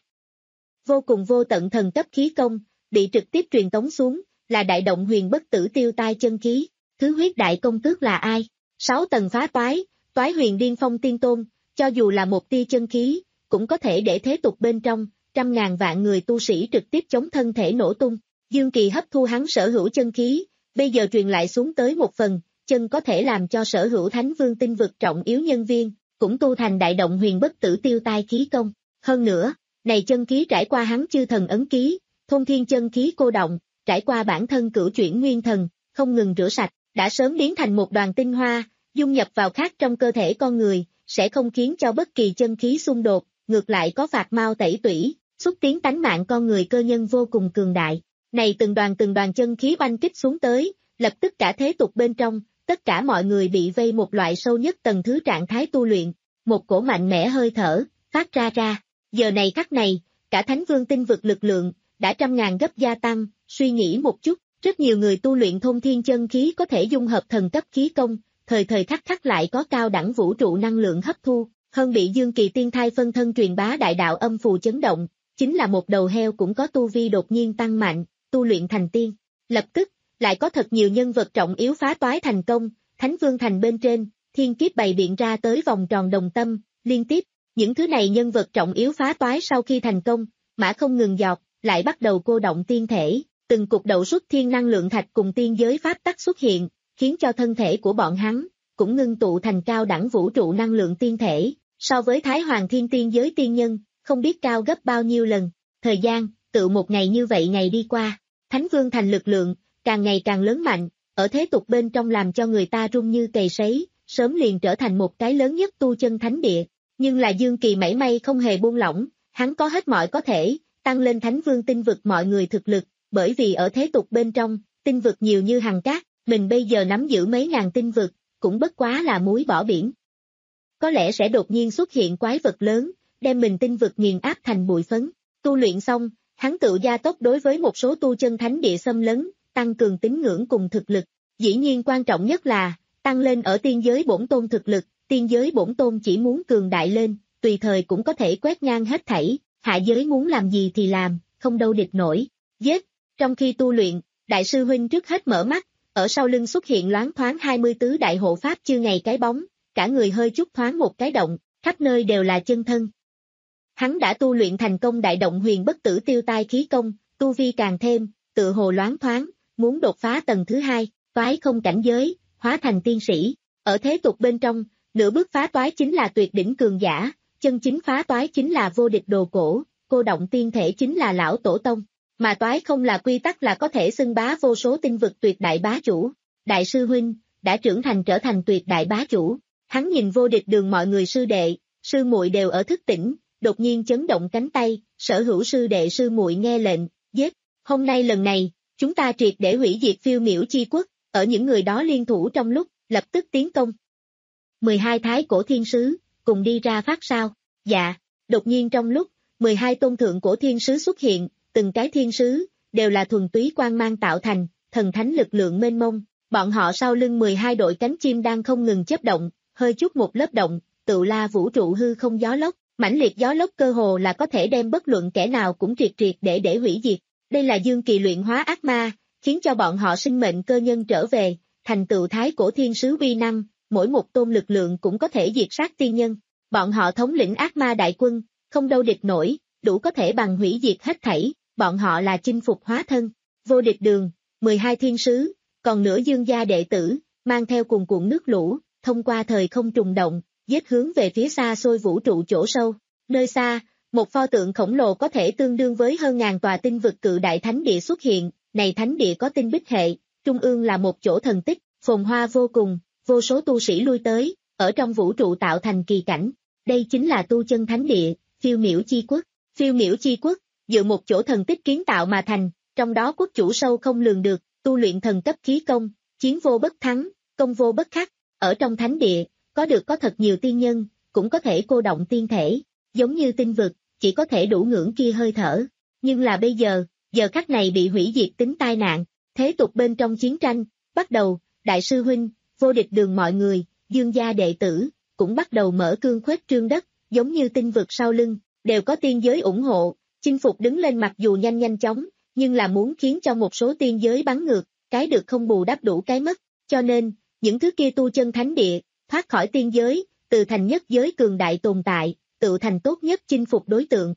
Speaker 2: Vô cùng vô tận thần cấp khí công, bị trực tiếp truyền tống xuống, là đại động huyền bất tử tiêu tai chân khí. Thứ huyết đại công tước là ai? Sáu tầng phá toái, toái huyền điên phong tiên tôn, cho dù là một tia chân khí, cũng có thể để thế tục bên trong, trăm ngàn vạn người tu sĩ trực tiếp chống thân thể nổ tung. Dương Kỳ hấp thu hắn sở hữu chân khí, bây giờ truyền lại xuống tới một phần, chân có thể làm cho sở hữu thánh vương tinh vực trọng yếu nhân viên, cũng tu thành đại động huyền bất tử tiêu tai khí công. Hơn nữa, này chân khí trải qua hắn chư thần ấn ký, thôn thiên chân khí cô động, trải qua bản thân cửu chuyển nguyên thần, không ngừng rửa sạch, đã sớm biến thành một đoàn tinh hoa, dung nhập vào khác trong cơ thể con người, sẽ không khiến cho bất kỳ chân khí xung đột, ngược lại có phạt mau tẩy tủy, xúc tiến tánh mạng con người cơ nhân vô cùng cường đại. Này từng đoàn từng đoàn chân khí oanh kích xuống tới, lập tức cả thế tục bên trong, tất cả mọi người bị vây một loại sâu nhất tầng thứ trạng thái tu luyện, một cổ mạnh mẽ hơi thở, phát ra ra. Giờ này khắc này, cả thánh vương tinh vực lực lượng, đã trăm ngàn gấp gia tăng, suy nghĩ một chút, rất nhiều người tu luyện thôn thiên chân khí có thể dung hợp thần cấp khí công, thời thời khắc khắc lại có cao đẳng vũ trụ năng lượng hấp thu, hơn bị Dương Kỳ tiên thai phân thân truyền bá đại đạo âm phù chấn động, chính là một đầu heo cũng có tu vi đột nhiên tăng mạnh, tu luyện thành tiên. Lập tức, lại có thật nhiều nhân vật trọng yếu phá toái thành công, thánh vương thành bên trên, thiên kiếp bày biện ra tới vòng tròn đồng tâm, liên tiếp, những thứ này nhân vật trọng yếu phá toái sau khi thành công, mã không ngừng giọt, lại bắt đầu cô động tiên thể, từng cục đậu xuất thiên năng lượng thạch cùng tiên giới pháp tắc xuất hiện, khiến cho thân thể của bọn hắn, cũng ngưng tụ thành cao đẳng vũ trụ năng lượng tiên thể, so với Thái Hoàng Thiên Tiên giới tiên nhân, không biết cao gấp bao nhiêu lần, thời gian, tự một ngày như vậy ngày đi qua, Thánh Vương thành lực lượng, càng ngày càng lớn mạnh, ở thế tục bên trong làm cho người ta run như cầy sấy, sớm liền trở thành một cái lớn nhất tu chân thánh địa, nhưng là Dương Kỳ mảy may không hề buông lỏng, hắn có hết mọi có thể, tăng lên Thánh Vương tinh vực mọi người thực lực, bởi vì ở thế tục bên trong, tinh vực nhiều như hằng cát, mình bây giờ nắm giữ mấy ngàn tinh vực, cũng bất quá là muối bỏ biển. Có lẽ sẽ đột nhiên xuất hiện quái vật lớn, đem mình tinh vực nghiền áp thành bụi phấn, tu luyện xong, hắn tự gia tốc đối với một số tu chân thánh địa xâm lấn, tăng cường tín ngưỡng cùng thực lực, dĩ nhiên quan trọng nhất là, tăng lên ở tiên giới bổn tôn thực lực, tiên giới bổn tôn chỉ muốn cường đại lên, tùy thời cũng có thể quét ngang hết thảy, hạ giới muốn làm gì thì làm, không đâu địch nổi, giết, trong khi tu luyện, đại sư huynh trước hết mở mắt, ở sau lưng xuất hiện loáng thoáng hai mươi tứ đại hộ pháp chư ngày cái bóng, cả người hơi chút thoáng một cái động, khắp nơi đều là chân thân. Hắn đã tu luyện thành công đại động huyền bất tử tiêu tai khí công, tu vi càng thêm, tự hồ loáng thoáng, muốn đột phá tầng thứ hai, toái không cảnh giới, hóa thành tiên sĩ. Ở thế tục bên trong, nửa bước phá toái chính là tuyệt đỉnh cường giả, chân chính phá toái chính là vô địch đồ cổ, cô động tiên thể chính là lão tổ tông. Mà toái không là quy tắc là có thể xưng bá vô số tinh vực tuyệt đại bá chủ. Đại sư huynh, đã trưởng thành trở thành tuyệt đại bá chủ. Hắn nhìn vô địch đường mọi người sư đệ, sư muội đều ở thức tỉnh, đột nhiên chấn động cánh tay, sở hữu sư đệ sư muội nghe lệnh, giết. Hôm nay lần này, chúng ta triệt để hủy diệt phiêu miểu chi quốc, ở những người đó liên thủ trong lúc, lập tức tiến công. mười hai thái cổ thiên sứ, cùng đi ra phát sao, dạ, đột nhiên trong lúc, mười hai tôn thượng cổ thiên sứ xuất hiện, từng cái thiên sứ, đều là thuần túy quang mang tạo thành, thần thánh lực lượng mênh mông, bọn họ sau lưng mười hai đội cánh chim đang không ngừng chớp động, hơi chút một lớp động, tự la vũ trụ hư không gió lốc, mãnh liệt gió lốc cơ hồ là có thể đem bất luận kẻ nào cũng triệt triệt để để hủy diệt. Đây là Dương Kỳ luyện hóa ác ma, khiến cho bọn họ sinh mệnh cơ nhân trở về, thành tựu thái cổ thiên sứ uy năng, mỗi một tôn lực lượng cũng có thể diệt sát tiên nhân. Bọn họ thống lĩnh ác ma đại quân, không đâu địch nổi, đủ có thể bằng hủy diệt hết thảy, bọn họ là chinh phục hóa thân. Vô địch đường, mười hai thiên sứ, còn nữa Dương gia đệ tử, mang theo cuồn cuộn nước lũ, thông qua thời không trùng động, giết hướng về phía xa xôi vũ trụ chỗ sâu. Nơi xa, một pho tượng khổng lồ có thể tương đương với hơn ngàn tòa tinh vực cự đại thánh địa xuất hiện, này thánh địa có tinh bích hệ, trung ương là một chỗ thần tích, phồn hoa vô cùng, vô số tu sĩ lui tới, ở trong vũ trụ tạo thành kỳ cảnh. Đây chính là tu chân thánh địa, phiêu miểu chi quốc. Phiêu miểu chi quốc, dựa một chỗ thần tích kiến tạo mà thành, trong đó quốc chủ sâu không lường được, tu luyện thần cấp khí công, chiến vô bất thắng, công vô bất khắc. Ở trong thánh địa, có được có thật nhiều tiên nhân, cũng có thể cô động tiên thể, giống như tinh vực, chỉ có thể đủ ngưỡng kia hơi thở. Nhưng là bây giờ, giờ khắc này bị hủy diệt tính tai nạn, thế tục bên trong chiến tranh, bắt đầu, đại sư huynh, vô địch đường mọi người, Dương gia đệ tử, cũng bắt đầu mở cương khuếch trương đất, giống như tinh vực sau lưng, đều có tiên giới ủng hộ, chinh phục đứng lên mặc dù nhanh nhanh chóng, nhưng là muốn khiến cho một số tiên giới bắn ngược, cái được không bù đắp đủ cái mất, cho nên, những thứ kia tu chân thánh địa, thoát khỏi tiên giới, từ thành nhất giới cường đại tồn tại, tự thành tốt nhất chinh phục đối tượng.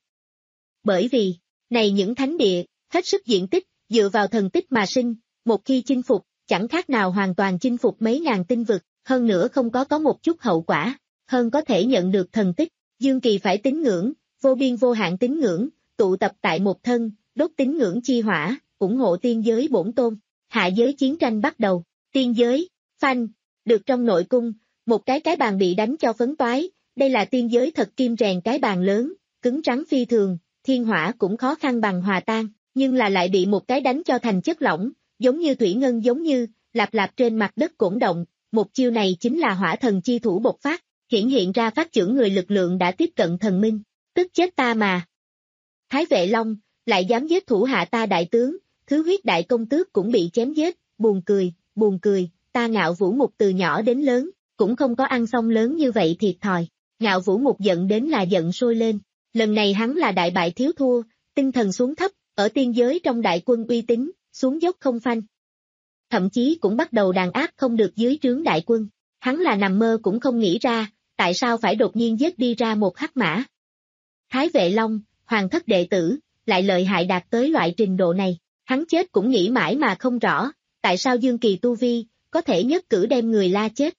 Speaker 2: Bởi vì, này những thánh địa, hết sức diện tích, dựa vào thần tích mà sinh, một khi chinh phục, chẳng khác nào hoàn toàn chinh phục mấy ngàn tinh vực, hơn nữa không có có một chút hậu quả, hơn có thể nhận được thần tích, Dương Kỳ phải tín ngưỡng, vô biên vô hạn tín ngưỡng, tụ tập tại một thân, đốt tín ngưỡng chi hỏa, ủng hộ tiên giới bổn tôn. Hạ giới chiến tranh bắt đầu, tiên giới, phanh, được trong nội cung, một cái cái bàn bị đánh cho phấn toái, đây là tiên giới thật kim rèn cái bàn lớn, cứng trắng phi thường, thiên hỏa cũng khó khăn bằng hòa tan, nhưng là lại bị một cái đánh cho thành chất lỏng, giống như thủy ngân giống như, lạp lạp trên mặt đất cổn động, một chiêu này chính là hỏa thần chi thủ bộc phát, hiển hiện ra phát trưởng người lực lượng đã tiếp cận thần minh, tức chết ta mà. Thái Vệ Long, lại dám giết thủ hạ ta đại tướng, thứ huyết đại công tước cũng bị chém giết, buồn cười, buồn cười, ta Ngạo Vũ Mục từ nhỏ đến lớn, cũng không có ăn xong lớn như vậy thiệt thòi. Ngạo Vũ Mục giận đến là giận sôi lên, lần này hắn là đại bại thiếu thua, tinh thần xuống thấp, ở tiên giới trong đại quân uy tín, xuống dốc không phanh. Thậm chí cũng bắt đầu đàn áp không được dưới trướng đại quân, hắn là nằm mơ cũng không nghĩ ra, tại sao phải đột nhiên giết đi ra một hắc mã. Thái Vệ Long, hoàng thất đệ tử, lại lợi hại đạt tới loại trình độ này, hắn chết cũng nghĩ mãi mà không rõ, tại sao Dương Kỳ tu vi, có thể nhất cử đem người la chết.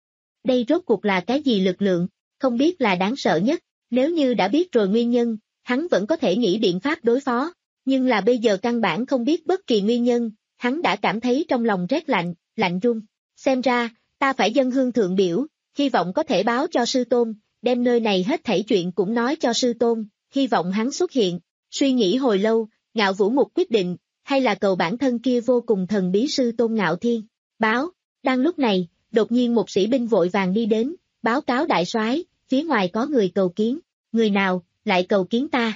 Speaker 2: Đây rốt cuộc là cái gì lực lượng, không biết là đáng sợ nhất, nếu như đã biết rồi nguyên nhân, hắn vẫn có thể nghĩ biện pháp đối phó, nhưng là bây giờ căn bản không biết bất kỳ nguyên nhân, hắn đã cảm thấy trong lòng rét lạnh, lạnh run, xem ra, ta phải dâng hương thượng biểu, hy vọng có thể báo cho sư tôn, đem nơi này hết thảy chuyện cũng nói cho sư tôn, hy vọng hắn xuất hiện, suy nghĩ hồi lâu, Ngạo Vũ Mục quyết định, hay là cầu bản thân kia vô cùng thần bí sư tôn Ngạo Thiên, báo, đang lúc này, đột nhiên một sĩ binh vội vàng đi đến, báo cáo đại soái, phía ngoài có người cầu kiến, người nào, lại cầu kiến ta?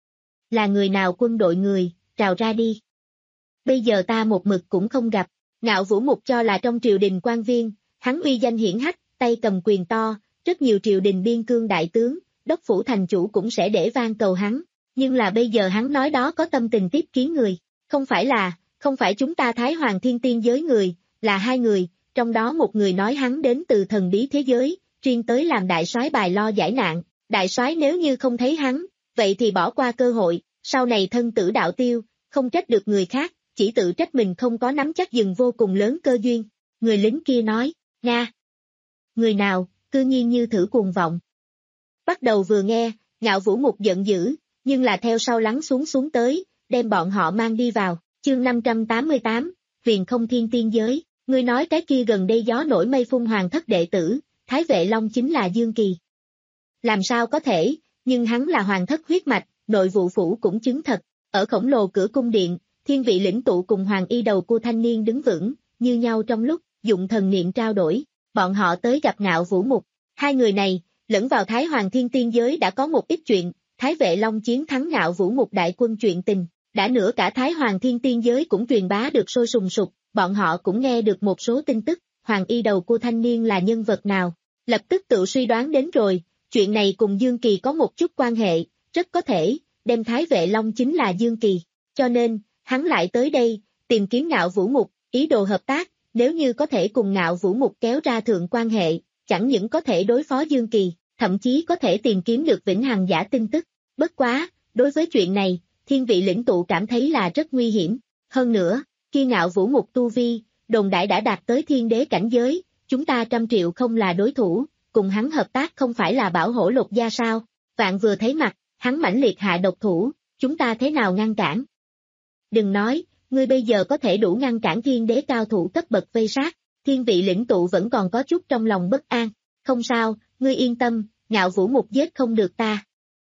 Speaker 2: Là người nào quân đội người, trào ra đi. Bây giờ ta một mực cũng không gặp, Ngạo Vũ Mục cho là trong triều đình quan viên, hắn uy danh hiển hách, tay cầm quyền to, rất nhiều triều đình biên cương đại tướng, đốc phủ thành chủ cũng sẽ để van cầu hắn, nhưng là bây giờ hắn nói đó có tâm tình tiếp kiến người, không phải là, không phải chúng ta Thái Hoàng Thiên Tiên giới người, là hai người, trong đó một người nói hắn đến từ thần bí thế giới, riêng tới làm đại soái bài lo giải nạn, đại soái nếu như không thấy hắn, vậy thì bỏ qua cơ hội, sau này thân tử đạo tiêu, không trách được người khác, chỉ tự trách mình không có nắm chắc dừng vô cùng lớn cơ duyên. Người lính kia nói, Nga. Người nào, cư nhiên như thử cuồng vọng. Bắt đầu vừa nghe, Ngạo Vũ Mục giận dữ, nhưng là theo sau lắng xuống xuống tới, đem bọn họ mang đi vào, chương năm trăm tám mươi tám, Viền Không Thiên Tiên Giới, ngươi nói cái kia gần đây gió nổi mây phun hoàng thất đệ tử, Thái Vệ Long chính là Dương Kỳ. Làm sao có thể, nhưng hắn là hoàng thất huyết mạch, nội vụ phủ cũng chứng thật, ở khổng lồ cửa cung điện, thiên vị lĩnh tụ cùng hoàng y đầu cua thanh niên đứng vững, như nhau trong lúc, dụng thần niệm trao đổi, bọn họ tới gặp Ngạo Vũ Mục, hai người này, lẫn vào Thái Hoàng Thiên Tiên Giới đã có một ít chuyện, Thái Vệ Long chiến thắng Ngạo Vũ Mục đại quân chuyện tình, đã nữa cả Thái Hoàng Thiên Tiên Giới cũng truyền bá được sôi sùng sục, bọn họ cũng nghe được một số tin tức, hoàng y đầu cua thanh niên là nhân vật nào, lập tức tự suy đoán đến rồi, chuyện này cùng Dương Kỳ có một chút quan hệ, rất có thể, đem Thái Vệ Long chính là Dương Kỳ, cho nên, hắn lại tới đây, tìm kiếm Ngạo Vũ Mục, ý đồ hợp tác, nếu như có thể cùng Ngạo Vũ Mục kéo ra thượng quan hệ, chẳng những có thể đối phó Dương Kỳ, thậm chí có thể tìm kiếm được vĩnh hằng giả tin tức, bất quá, đối với chuyện này, thiên vị lĩnh tụ cảm thấy là rất nguy hiểm, hơn nữa, khi Ngạo Vũ Mục tu vi, đồn đại đã đạt tới thiên đế cảnh giới, chúng ta trăm triệu không là đối thủ, cùng hắn hợp tác không phải là bảo hổ lột da sao, vạn vừa thấy mặt, hắn mãnh liệt hạ độc thủ, chúng ta thế nào ngăn cản? Đừng nói, ngươi bây giờ có thể đủ ngăn cản thiên đế cao thủ cấp bậc vây sát, thiên vị lĩnh tụ vẫn còn có chút trong lòng bất an, không sao, ngươi yên tâm, Ngạo Vũ Mục giết không được ta.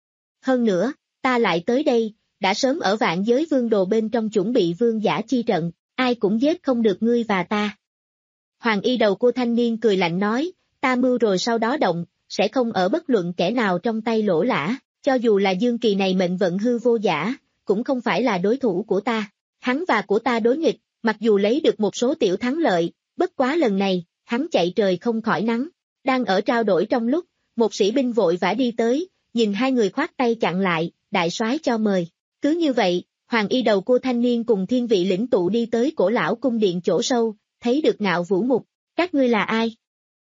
Speaker 2: Hơn nữa, ta lại tới đây, đã sớm ở vạn giới vương đồ bên trong chuẩn bị vương giả chi trận, ai cũng giết không được ngươi và ta. Hoàng y đầu cô thanh niên cười lạnh nói, ta mưu rồi sau đó động, sẽ không ở bất luận kẻ nào trong tay lỗ lã, cho dù là Dương Kỳ này mệnh vận hư vô giả, cũng không phải là đối thủ của ta. Hắn và của ta đối nghịch, mặc dù lấy được một số tiểu thắng lợi, bất quá lần này, hắn chạy trời không khỏi nắng. Đang ở trao đổi trong lúc, Một sĩ binh vội vã đi tới, nhìn hai người khoát tay chặn lại, đại soái cho mời. Cứ như vậy, Hoàng Y Đầu Cua thanh niên cùng thiên vị lĩnh tụ đi tới cổ lão cung điện chỗ sâu, thấy được Ngạo Vũ Mục. Các ngươi là ai?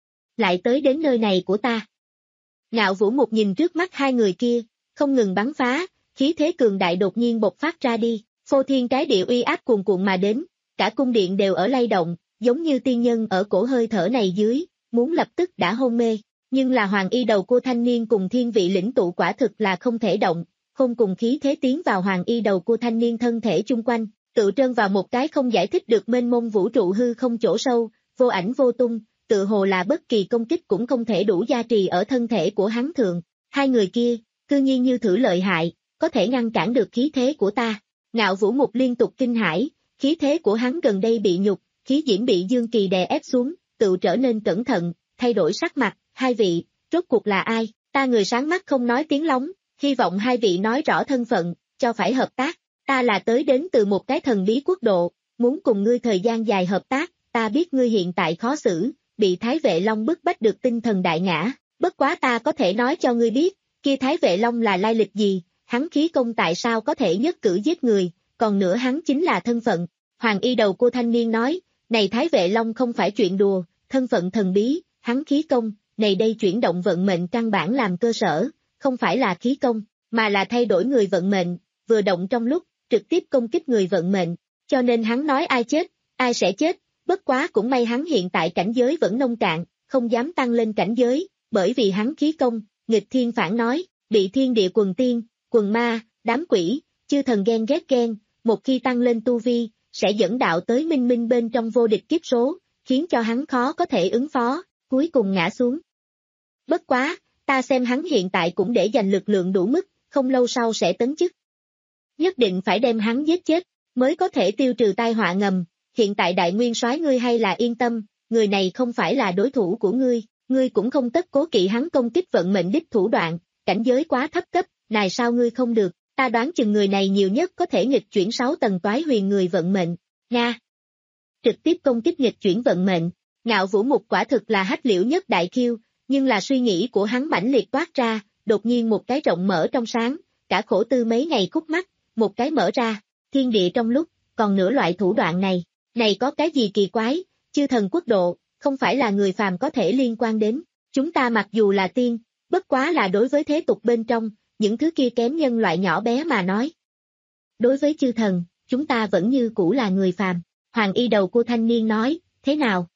Speaker 2: Lại tới đến nơi này của ta. Ngạo Vũ Mục nhìn trước mắt hai người kia, không ngừng bắn phá, khí thế cường đại đột nhiên bộc phát ra đi, phô thiên cái địa uy áp cuồn cuộn mà đến, cả cung điện đều ở lay động, giống như tiên nhân ở cổ hơi thở này dưới, muốn lập tức đã hôn mê. Nhưng là Hoàng Y Đầu Cua thanh niên cùng thiên vị lĩnh tụ quả thực là không thể động, không cùng khí thế tiến vào Hoàng Y Đầu Cua thanh niên thân thể chung quanh, tự trơn vào một cái không giải thích được mênh mông vũ trụ hư không chỗ sâu, vô ảnh vô tung, tự hồ là bất kỳ công kích cũng không thể đủ gia trì ở thân thể của hắn thượng. Hai người kia, cư nhiên như thử lợi hại, có thể ngăn cản được khí thế của ta. Ngạo Vũ Mục liên tục kinh hãi, khí thế của hắn gần đây bị nhục, khí diễm bị Dương Kỳ đè ép xuống, tự trở nên cẩn thận, thay đổi sắc mặt. Hai vị, rốt cuộc là ai? Ta người sáng mắt không nói tiếng lóng, hy vọng hai vị nói rõ thân phận, cho phải hợp tác. Ta là tới đến từ một cái thần bí quốc độ, muốn cùng ngươi thời gian dài hợp tác, ta biết ngươi hiện tại khó xử, bị Thái Vệ Long bức bách được tinh thần đại ngã, bất quá ta có thể nói cho ngươi biết, kia Thái Vệ Long là lai lịch gì, hắn khí công tại sao có thể nhất cử giết người, còn nữa hắn chính là thân phận. Hoàng Y Đầu Cua thanh niên nói, này Thái Vệ Long không phải chuyện đùa, thân phận thần bí, hắn khí công, này đây chuyển động vận mệnh căn bản làm cơ sở, không phải là khí công, mà là thay đổi người vận mệnh, vừa động trong lúc, trực tiếp công kích người vận mệnh, cho nên hắn nói ai chết, ai sẽ chết, bất quá cũng may hắn hiện tại cảnh giới vẫn nông cạn, không dám tăng lên cảnh giới, bởi vì hắn khí công, nghịch thiên phản nói, bị thiên địa quần tiên, quần ma, đám quỷ, chư thần ghen ghét ghen, một khi tăng lên tu vi, sẽ dẫn đạo tới minh minh bên trong vô địch kiếp số, khiến cho hắn khó có thể ứng phó, cuối cùng ngã xuống. Bất quá, ta xem hắn hiện tại cũng để dành lực lượng đủ mức, không lâu sau sẽ tấn chức. Nhất định phải đem hắn giết chết, mới có thể tiêu trừ tai họa ngầm, hiện tại đại nguyên soái ngươi hay là yên tâm, người này không phải là đối thủ của ngươi, ngươi cũng không tất cố kỵ hắn công kích vận mệnh đích thủ đoạn, cảnh giới quá thấp cấp, này sao ngươi không được, ta đoán chừng người này nhiều nhất có thể nghịch chuyển sáu tầng toái huyền người vận mệnh, Nga. Trực tiếp công kích nghịch chuyển vận mệnh, Ngạo Vũ Mục quả thực là hách liễu nhất đại khiêu, nhưng là suy nghĩ của hắn mãnh liệt toát ra, đột nhiên một cái rộng mở trong sáng, cả khổ tư mấy ngày khúc mắt, một cái mở ra, thiên địa trong lúc, còn nửa loại thủ đoạn này, này có cái gì kỳ quái, chư thần quốc độ, không phải là người phàm có thể liên quan đến, chúng ta mặc dù là tiên, bất quá là đối với thế tục bên trong, những thứ kia kém nhân loại nhỏ bé mà nói. Đối với chư thần, chúng ta vẫn như cũ là người phàm, Hoàng Y Đầu Cua thanh niên nói, thế nào?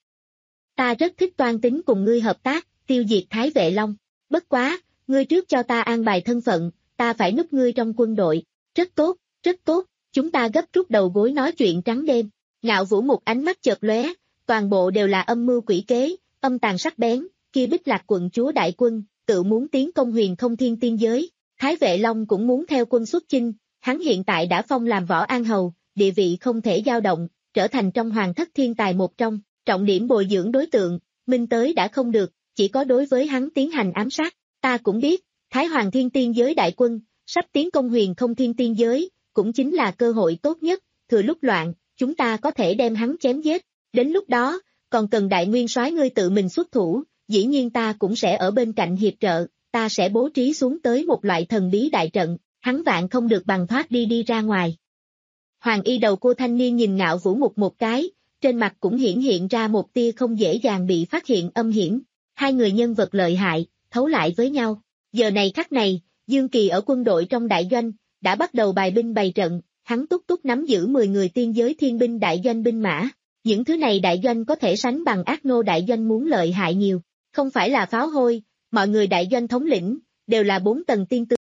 Speaker 2: Ta rất thích toan tính cùng ngươi hợp tác, tiêu diệt Thái Vệ Long, bất quá, ngươi trước cho ta an bài thân phận, ta phải núp ngươi trong quân đội, rất tốt, rất tốt, chúng ta gấp rút đầu gối nói chuyện trắng đêm. Ngạo Vũ Mục ánh mắt chợt lóe, toàn bộ đều là âm mưu quỷ kế, âm tàn sắc bén, kia Bích Lạc quận chúa đại quân, tự muốn tiến công huyền không thiên tiên giới, Thái Vệ Long cũng muốn theo quân xuất chinh, hắn hiện tại đã phong làm võ an hầu, địa vị không thể dao động, trở thành trong hoàng thất thiên tài một trong, trọng điểm bồi dưỡng đối tượng, minh tới đã không được, chỉ có đối với hắn tiến hành ám sát, ta cũng biết, Thái Hoàng thiên tiên giới đại quân, sắp tiến công huyền không thiên tiên giới, cũng chính là cơ hội tốt nhất, thừa lúc loạn, chúng ta có thể đem hắn chém giết, đến lúc đó, còn cần đại nguyên soái ngươi tự mình xuất thủ, dĩ nhiên ta cũng sẽ ở bên cạnh hiệp trợ, ta sẽ bố trí xuống tới một loại thần bí đại trận, hắn vạn không được bằng thoát đi đi ra ngoài. Hoàng Y Đầu Cua thanh niên nhìn Ngạo Vũ Mục một cái, trên mặt cũng hiển hiện ra một tia không dễ dàng bị phát hiện âm hiểm, hai người nhân vật lợi hại, thấu lại với nhau, giờ này khắc này, Dương Kỳ ở quân đội trong đại doanh, đã bắt đầu bài binh bày trận, hắn túc túc nắm giữ mười người tiên giới thiên binh đại doanh binh mã, những thứ này đại doanh có thể sánh bằng ác nô đại doanh muốn lợi hại nhiều, không phải là pháo hôi, mọi người đại doanh thống lĩnh, đều là bốn tầng tiên tư.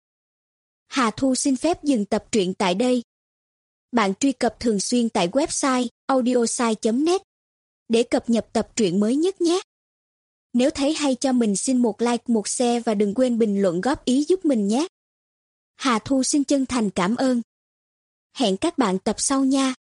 Speaker 3: Hà Thu xin phép dừng tập truyện tại đây. Bạn truy cập thường xuyên tại website audiosai chấm net để cập nhật tập truyện mới nhất nhé. Nếu thấy hay cho mình xin một like, một share và đừng quên bình luận góp ý giúp mình nhé. Hà Thu xin chân thành cảm ơn. Hẹn các bạn tập sau nha.